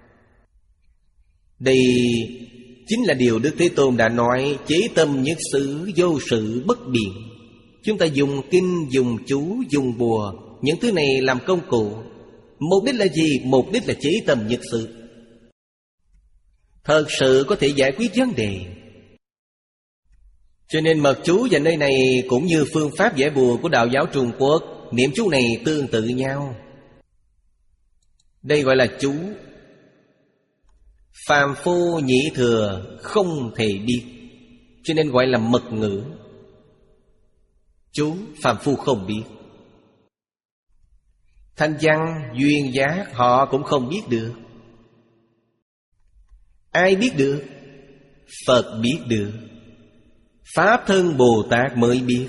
Đây chính là điều Đức Thế Tôn đã nói, chế tâm nhất xứ, vô sự bất biện. Chúng ta dùng kinh, dùng chú, dùng bùa, những thứ này làm công cụ. Mục đích là gì? Mục đích là chế tâm nhất xứ. Thật sự có thể giải quyết vấn đề. Cho nên mật chú và nơi này cũng như phương pháp giải bùa của đạo giáo Trung Quốc, niệm chú này tương tự nhau. Đây gọi là chú. Phàm phu nhị thừa không thể biết, cho nên gọi là mật ngữ. Chú phàm phu không biết. Thanh văn, duyên giác họ cũng không biết được. Ai biết được? Phật biết được. Pháp thân Bồ Tát mới biết.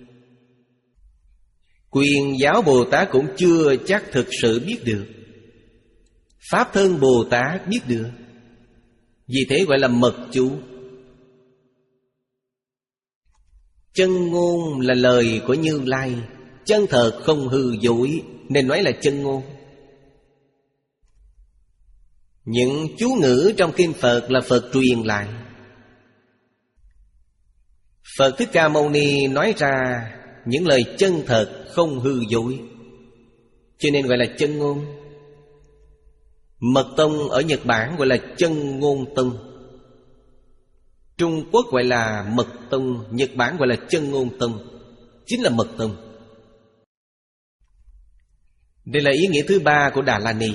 Quyền giáo Bồ Tát cũng chưa chắc thực sự biết được. Pháp thân Bồ Tát biết được. Vì thế gọi là mật chú. Chân ngôn là lời của Như Lai, chân thật không hư dối, nên nói là chân ngôn. Những chú ngữ trong kinh Phật là Phật truyền lại. Phật Thích Ca Mâu Ni nói ra những lời chân thật không hư dối, cho nên gọi là chân ngôn. Mật tông ở Nhật Bản gọi là chân ngôn tông. Trung Quốc gọi là mật tông, Nhật Bản gọi là chân ngôn tông, chính là mật tông. Đây là ý nghĩa thứ ba của Đà La Ni.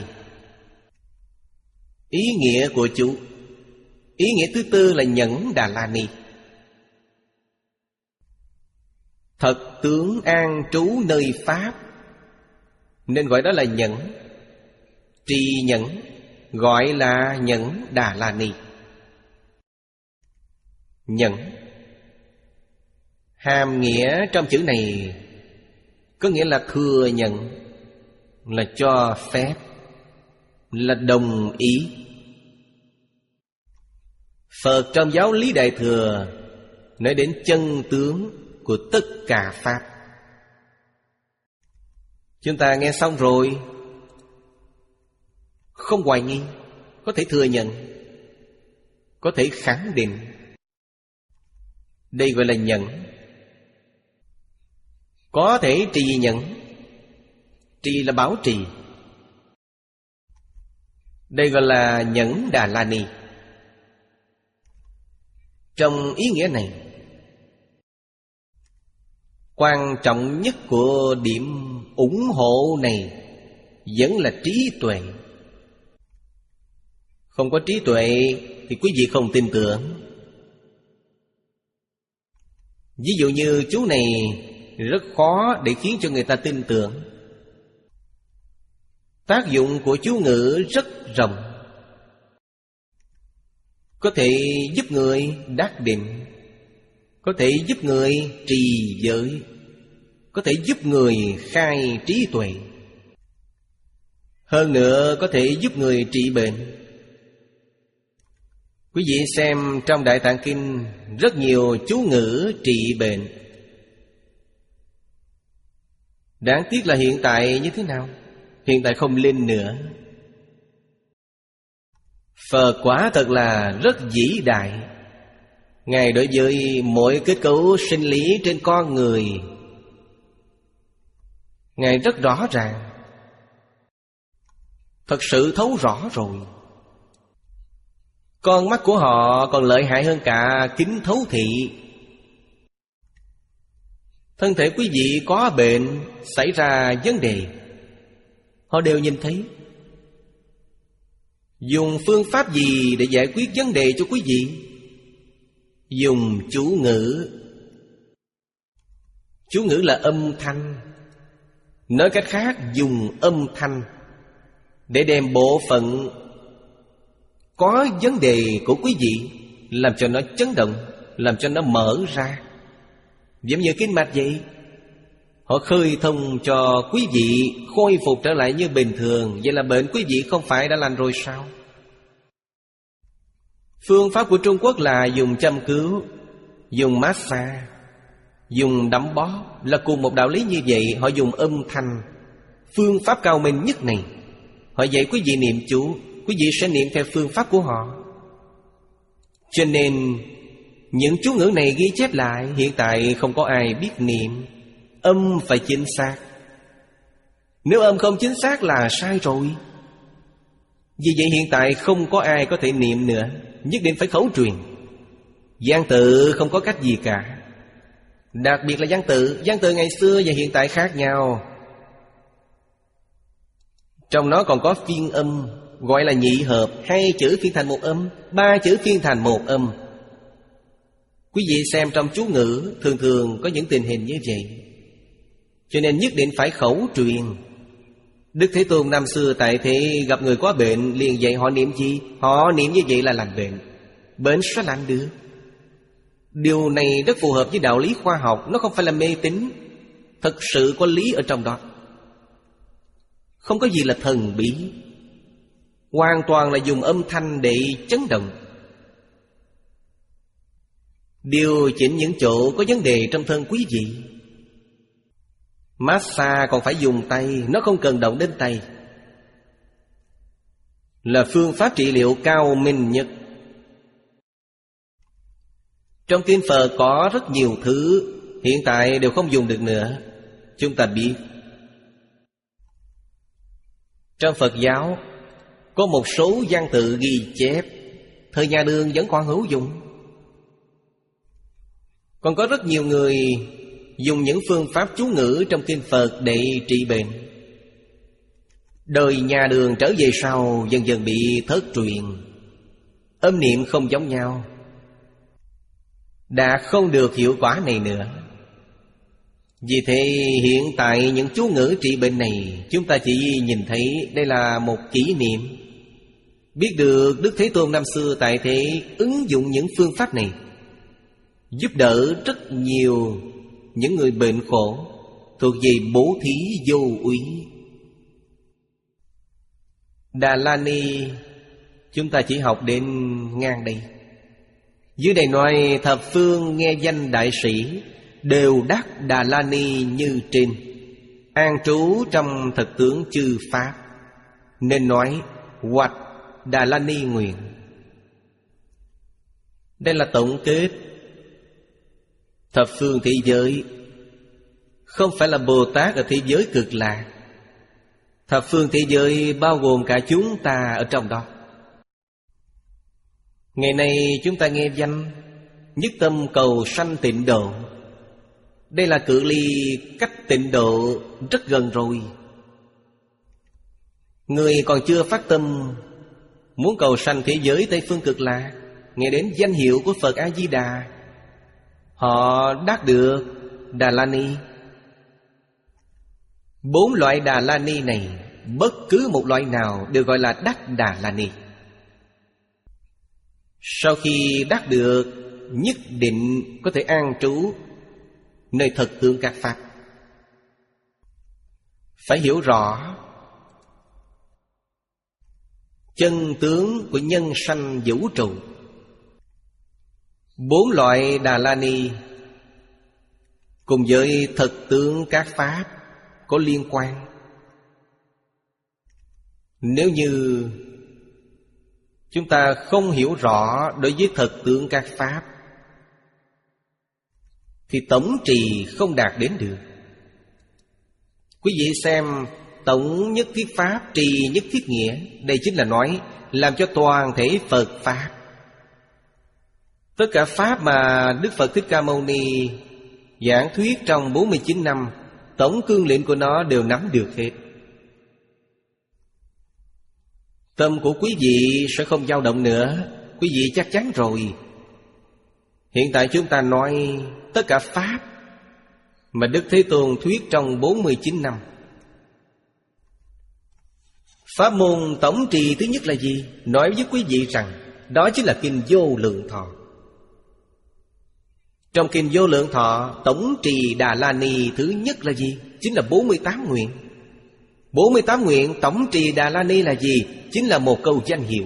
Ý nghĩa của chú. Ý nghĩa thứ tư là nhẫn Đà La Ni. Thật tướng an trú nơi Pháp, nên gọi đó là nhẫn. Trì nhẫn gọi là nhẫn Đà La Ni. Nhẫn hàm nghĩa trong chữ này có nghĩa là thừa nhận, là cho phép, là đồng ý. Phật trong giáo lý Đại Thừa nói đến chân tướng của tất cả Pháp. Chúng ta nghe xong rồi, không hoài nghi, có thể thừa nhận, có thể khẳng định. Đây gọi là nhận. Có thể trì nhận. Trì là bảo trì. Đây gọi là nhẫn Đà La Ni. Trong ý nghĩa này, quan trọng nhất của điểm ủng hộ này vẫn là trí tuệ. Không có trí tuệ thì quý vị không tin tưởng. Ví dụ như chú này rất khó để khiến cho người ta tin tưởng. Tác dụng của chú ngữ rất rộng, có thể giúp người đắc định, có thể giúp người trì giới, có thể giúp người khai trí tuệ. Hơn nữa có thể giúp người trị bệnh. Quý vị xem trong Đại Tạng Kinh rất nhiều chú ngữ trị bệnh. Đáng tiếc là hiện tại như thế nào? Hiện tại không linh nữa. Phật quả thật là rất vĩ đại. Ngài đối với mỗi kết cấu sinh lý trên con người, Ngài rất rõ ràng, thật sự thấu rõ rồi. Con mắt của họ còn lợi hại hơn cả kính thấu thị. Thân thể quý vị có bệnh, xảy ra vấn đề, họ đều nhìn thấy. Dùng phương pháp gì để giải quyết vấn đề cho quý vị? dùng chú ngữ. Chú ngữ là âm thanh. Nói cách khác, dùng âm thanh để đem bộ phận có vấn đề của quý vị làm cho nó chấn động, làm cho nó mở ra. Giống như kinh mạch vậy, họ khơi thông cho quý vị khôi phục trở lại như bình thường. Vậy là bệnh quý vị không phải đã lành rồi sao? Phương pháp của Trung Quốc là dùng châm cứu, dùng massage, dùng đấm bóp, là cùng một đạo lý như vậy. Họ dùng âm thanh. Phương pháp cao minh nhất này, họ dạy quý vị niệm chú, quý vị sẽ niệm theo phương pháp của họ. Cho nên những chú ngữ này ghi chép lại, hiện tại không có ai biết niệm. Âm phải chính xác. Nếu âm không chính xác là sai rồi. Vì vậy hiện tại không có ai có thể niệm nữa, nhất định phải khẩu truyền. Văn tự không có cách gì cả. Đặc biệt là văn tự. Văn tự ngày xưa và hiện tại khác nhau. Trong nó còn có phiên âm, gọi là nhị hợp. Hai chữ phiên thành một âm, ba chữ phiên thành một âm. Quý vị xem trong chú ngữ, thường thường có những tình hình như vậy. Cho nên nhất định phải khẩu truyền. Đức Thế Tôn năm xưa tại thế gặp người có bệnh, liền dạy họ niệm gì? Họ niệm như vậy là lành bệnh. Bệnh sẽ lành được. Điều này rất phù hợp với đạo lý khoa học. Nó không phải là mê tín, thật sự có lý ở trong đó. Không có gì là thần bí. Hoàn toàn là dùng âm thanh để chấn động, điều chỉnh những chỗ có vấn đề trong thân quý vị. Massage còn phải dùng tay, nó không cần động đến tay. Là phương pháp trị liệu cao minh nhất. Trong kinh Phật có rất nhiều thứ hiện tại đều không dùng được nữa. Chúng ta biết trong Phật giáo có một số văn tự ghi chép thời nhà Đường vẫn còn hữu dụng. Còn có rất nhiều người dùng những phương pháp chú ngữ trong kinh Phật để trị bệnh. Đời nhà Đường trở về sau dần dần bị thất truyền. Âm niệm không giống nhau, đã không được hiệu quả này nữa. Vì thế hiện tại những chú ngữ trị bệnh này, chúng ta chỉ nhìn thấy đây là một kỷ niệm. Biết được Đức Thế Tôn năm xưa tại thế ứng dụng những phương pháp này, giúp đỡ rất nhiều những người bệnh khổ, thuộc về bố thí vô úy. Đà La Ni chúng ta chỉ học đến ngang đây. Dưới đây nói thập phương nghe danh đại sĩ, đều đắc Đà La Ni như trên, an trú trong thực tướng chư pháp. Nên nói hoạch Đà La Ni nguyện. Đây là tổng kết. Thập phương thế giới không phải là Bồ Tát ở thế giới cực lạc. Thập phương thế giới bao gồm cả chúng ta ở trong đó. Ngày nay chúng ta nghe danh, nhất tâm cầu sanh tịnh độ. Đây là cự ly cách tịnh độ rất gần rồi. Người còn chưa phát tâm muốn cầu sanh thế giới Tây phương cực lạc, nghe đến danh hiệu của Phật A-di-đà, họ đắc được Đà La Ni. Bốn loại Đà La Ni này, bất cứ một loại nào đều gọi là đắc Đà La Ni. Sau khi đắc được, nhất định có thể an trú nơi thực tướng các pháp. Phải hiểu rõ chân tướng của nhân sanh vũ trụ. Bốn loại Đà La Ni cùng với thực tướng các pháp có liên quan. Nếu như chúng ta không hiểu rõ đối với thực tướng các pháp, thì tổng trì không đạt đến được. Quý vị xem tổng nhất thiết pháp, trì nhất thiết nghĩa. Đây chính là nói làm cho toàn thể Phật pháp, tất cả pháp mà Đức Phật Thích Ca Mâu Ni giảng thuyết trong bốn mươi chín năm, tổng cương lĩnh của nó đều nắm được hết. Tâm của quý vị sẽ không dao động nữa. Quý vị chắc chắn rồi. Hiện tại chúng ta nói tất cả Pháp mà Đức Thế Tôn thuyết trong bốn mươi chín năm. Pháp môn tổng trì thứ nhất là gì? Nói với quý vị rằng đó chính là Kinh Vô Lượng Thọ. Trong Kinh Vô Lượng Thọ, tổng trì Đà La Ni thứ nhất là gì? Chính là bốn mươi tám nguyện. bốn mươi tám nguyện tổng trì Đà La Ni là gì? Chính là một câu danh hiệu.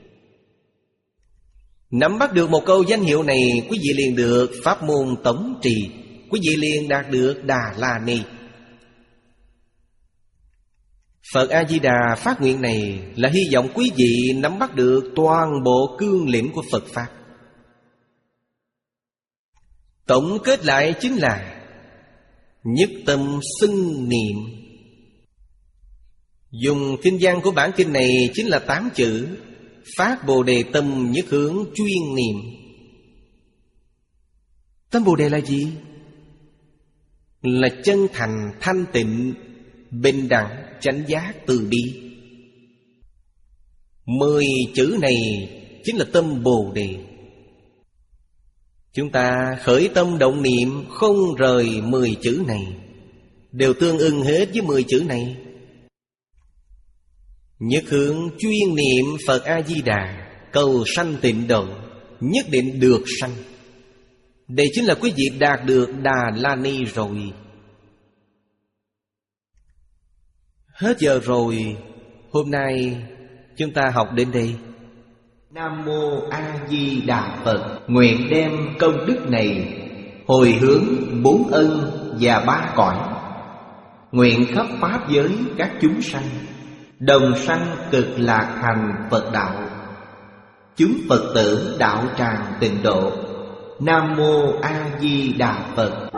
Nắm bắt được một câu danh hiệu này, quý vị liền được pháp môn tổng trì, quý vị liền đạt được Đà La Ni. Phật A-di-đà phát nguyện này là hy vọng quý vị nắm bắt được toàn bộ cương lĩnh của Phật Pháp. Tổng kết lại chính là nhất tâm xưng niệm. Dùng kinh văn của bản kinh này chính là tám chữ: phát Bồ Đề tâm nhất hướng chuyên niệm. Tâm Bồ Đề là gì? Là chân thành, thanh tịnh, bình đẳng, chánh giác, từ bi. Mười chữ này chính là tâm Bồ Đề. Chúng ta khởi tâm động niệm không rời mười chữ này, đều tương ưng hết với mười chữ này. Nhất hướng chuyên niệm Phật A-di-đà, cầu sanh tịnh độ, nhất định được sanh. Đây chính là quý vị đạt được Đà La Ni rồi. Hết giờ rồi. Hôm nay chúng ta học đến đây. Nam Mô A Di Đà Phật. Nguyện đem công đức này hồi hướng bốn ân và ba cõi, nguyện khắp pháp giới các chúng sanh đồng sanh cực lạc thành Phật đạo, chúng Phật tử đạo tràng tịnh độ. Nam Mô A Di Đà Phật.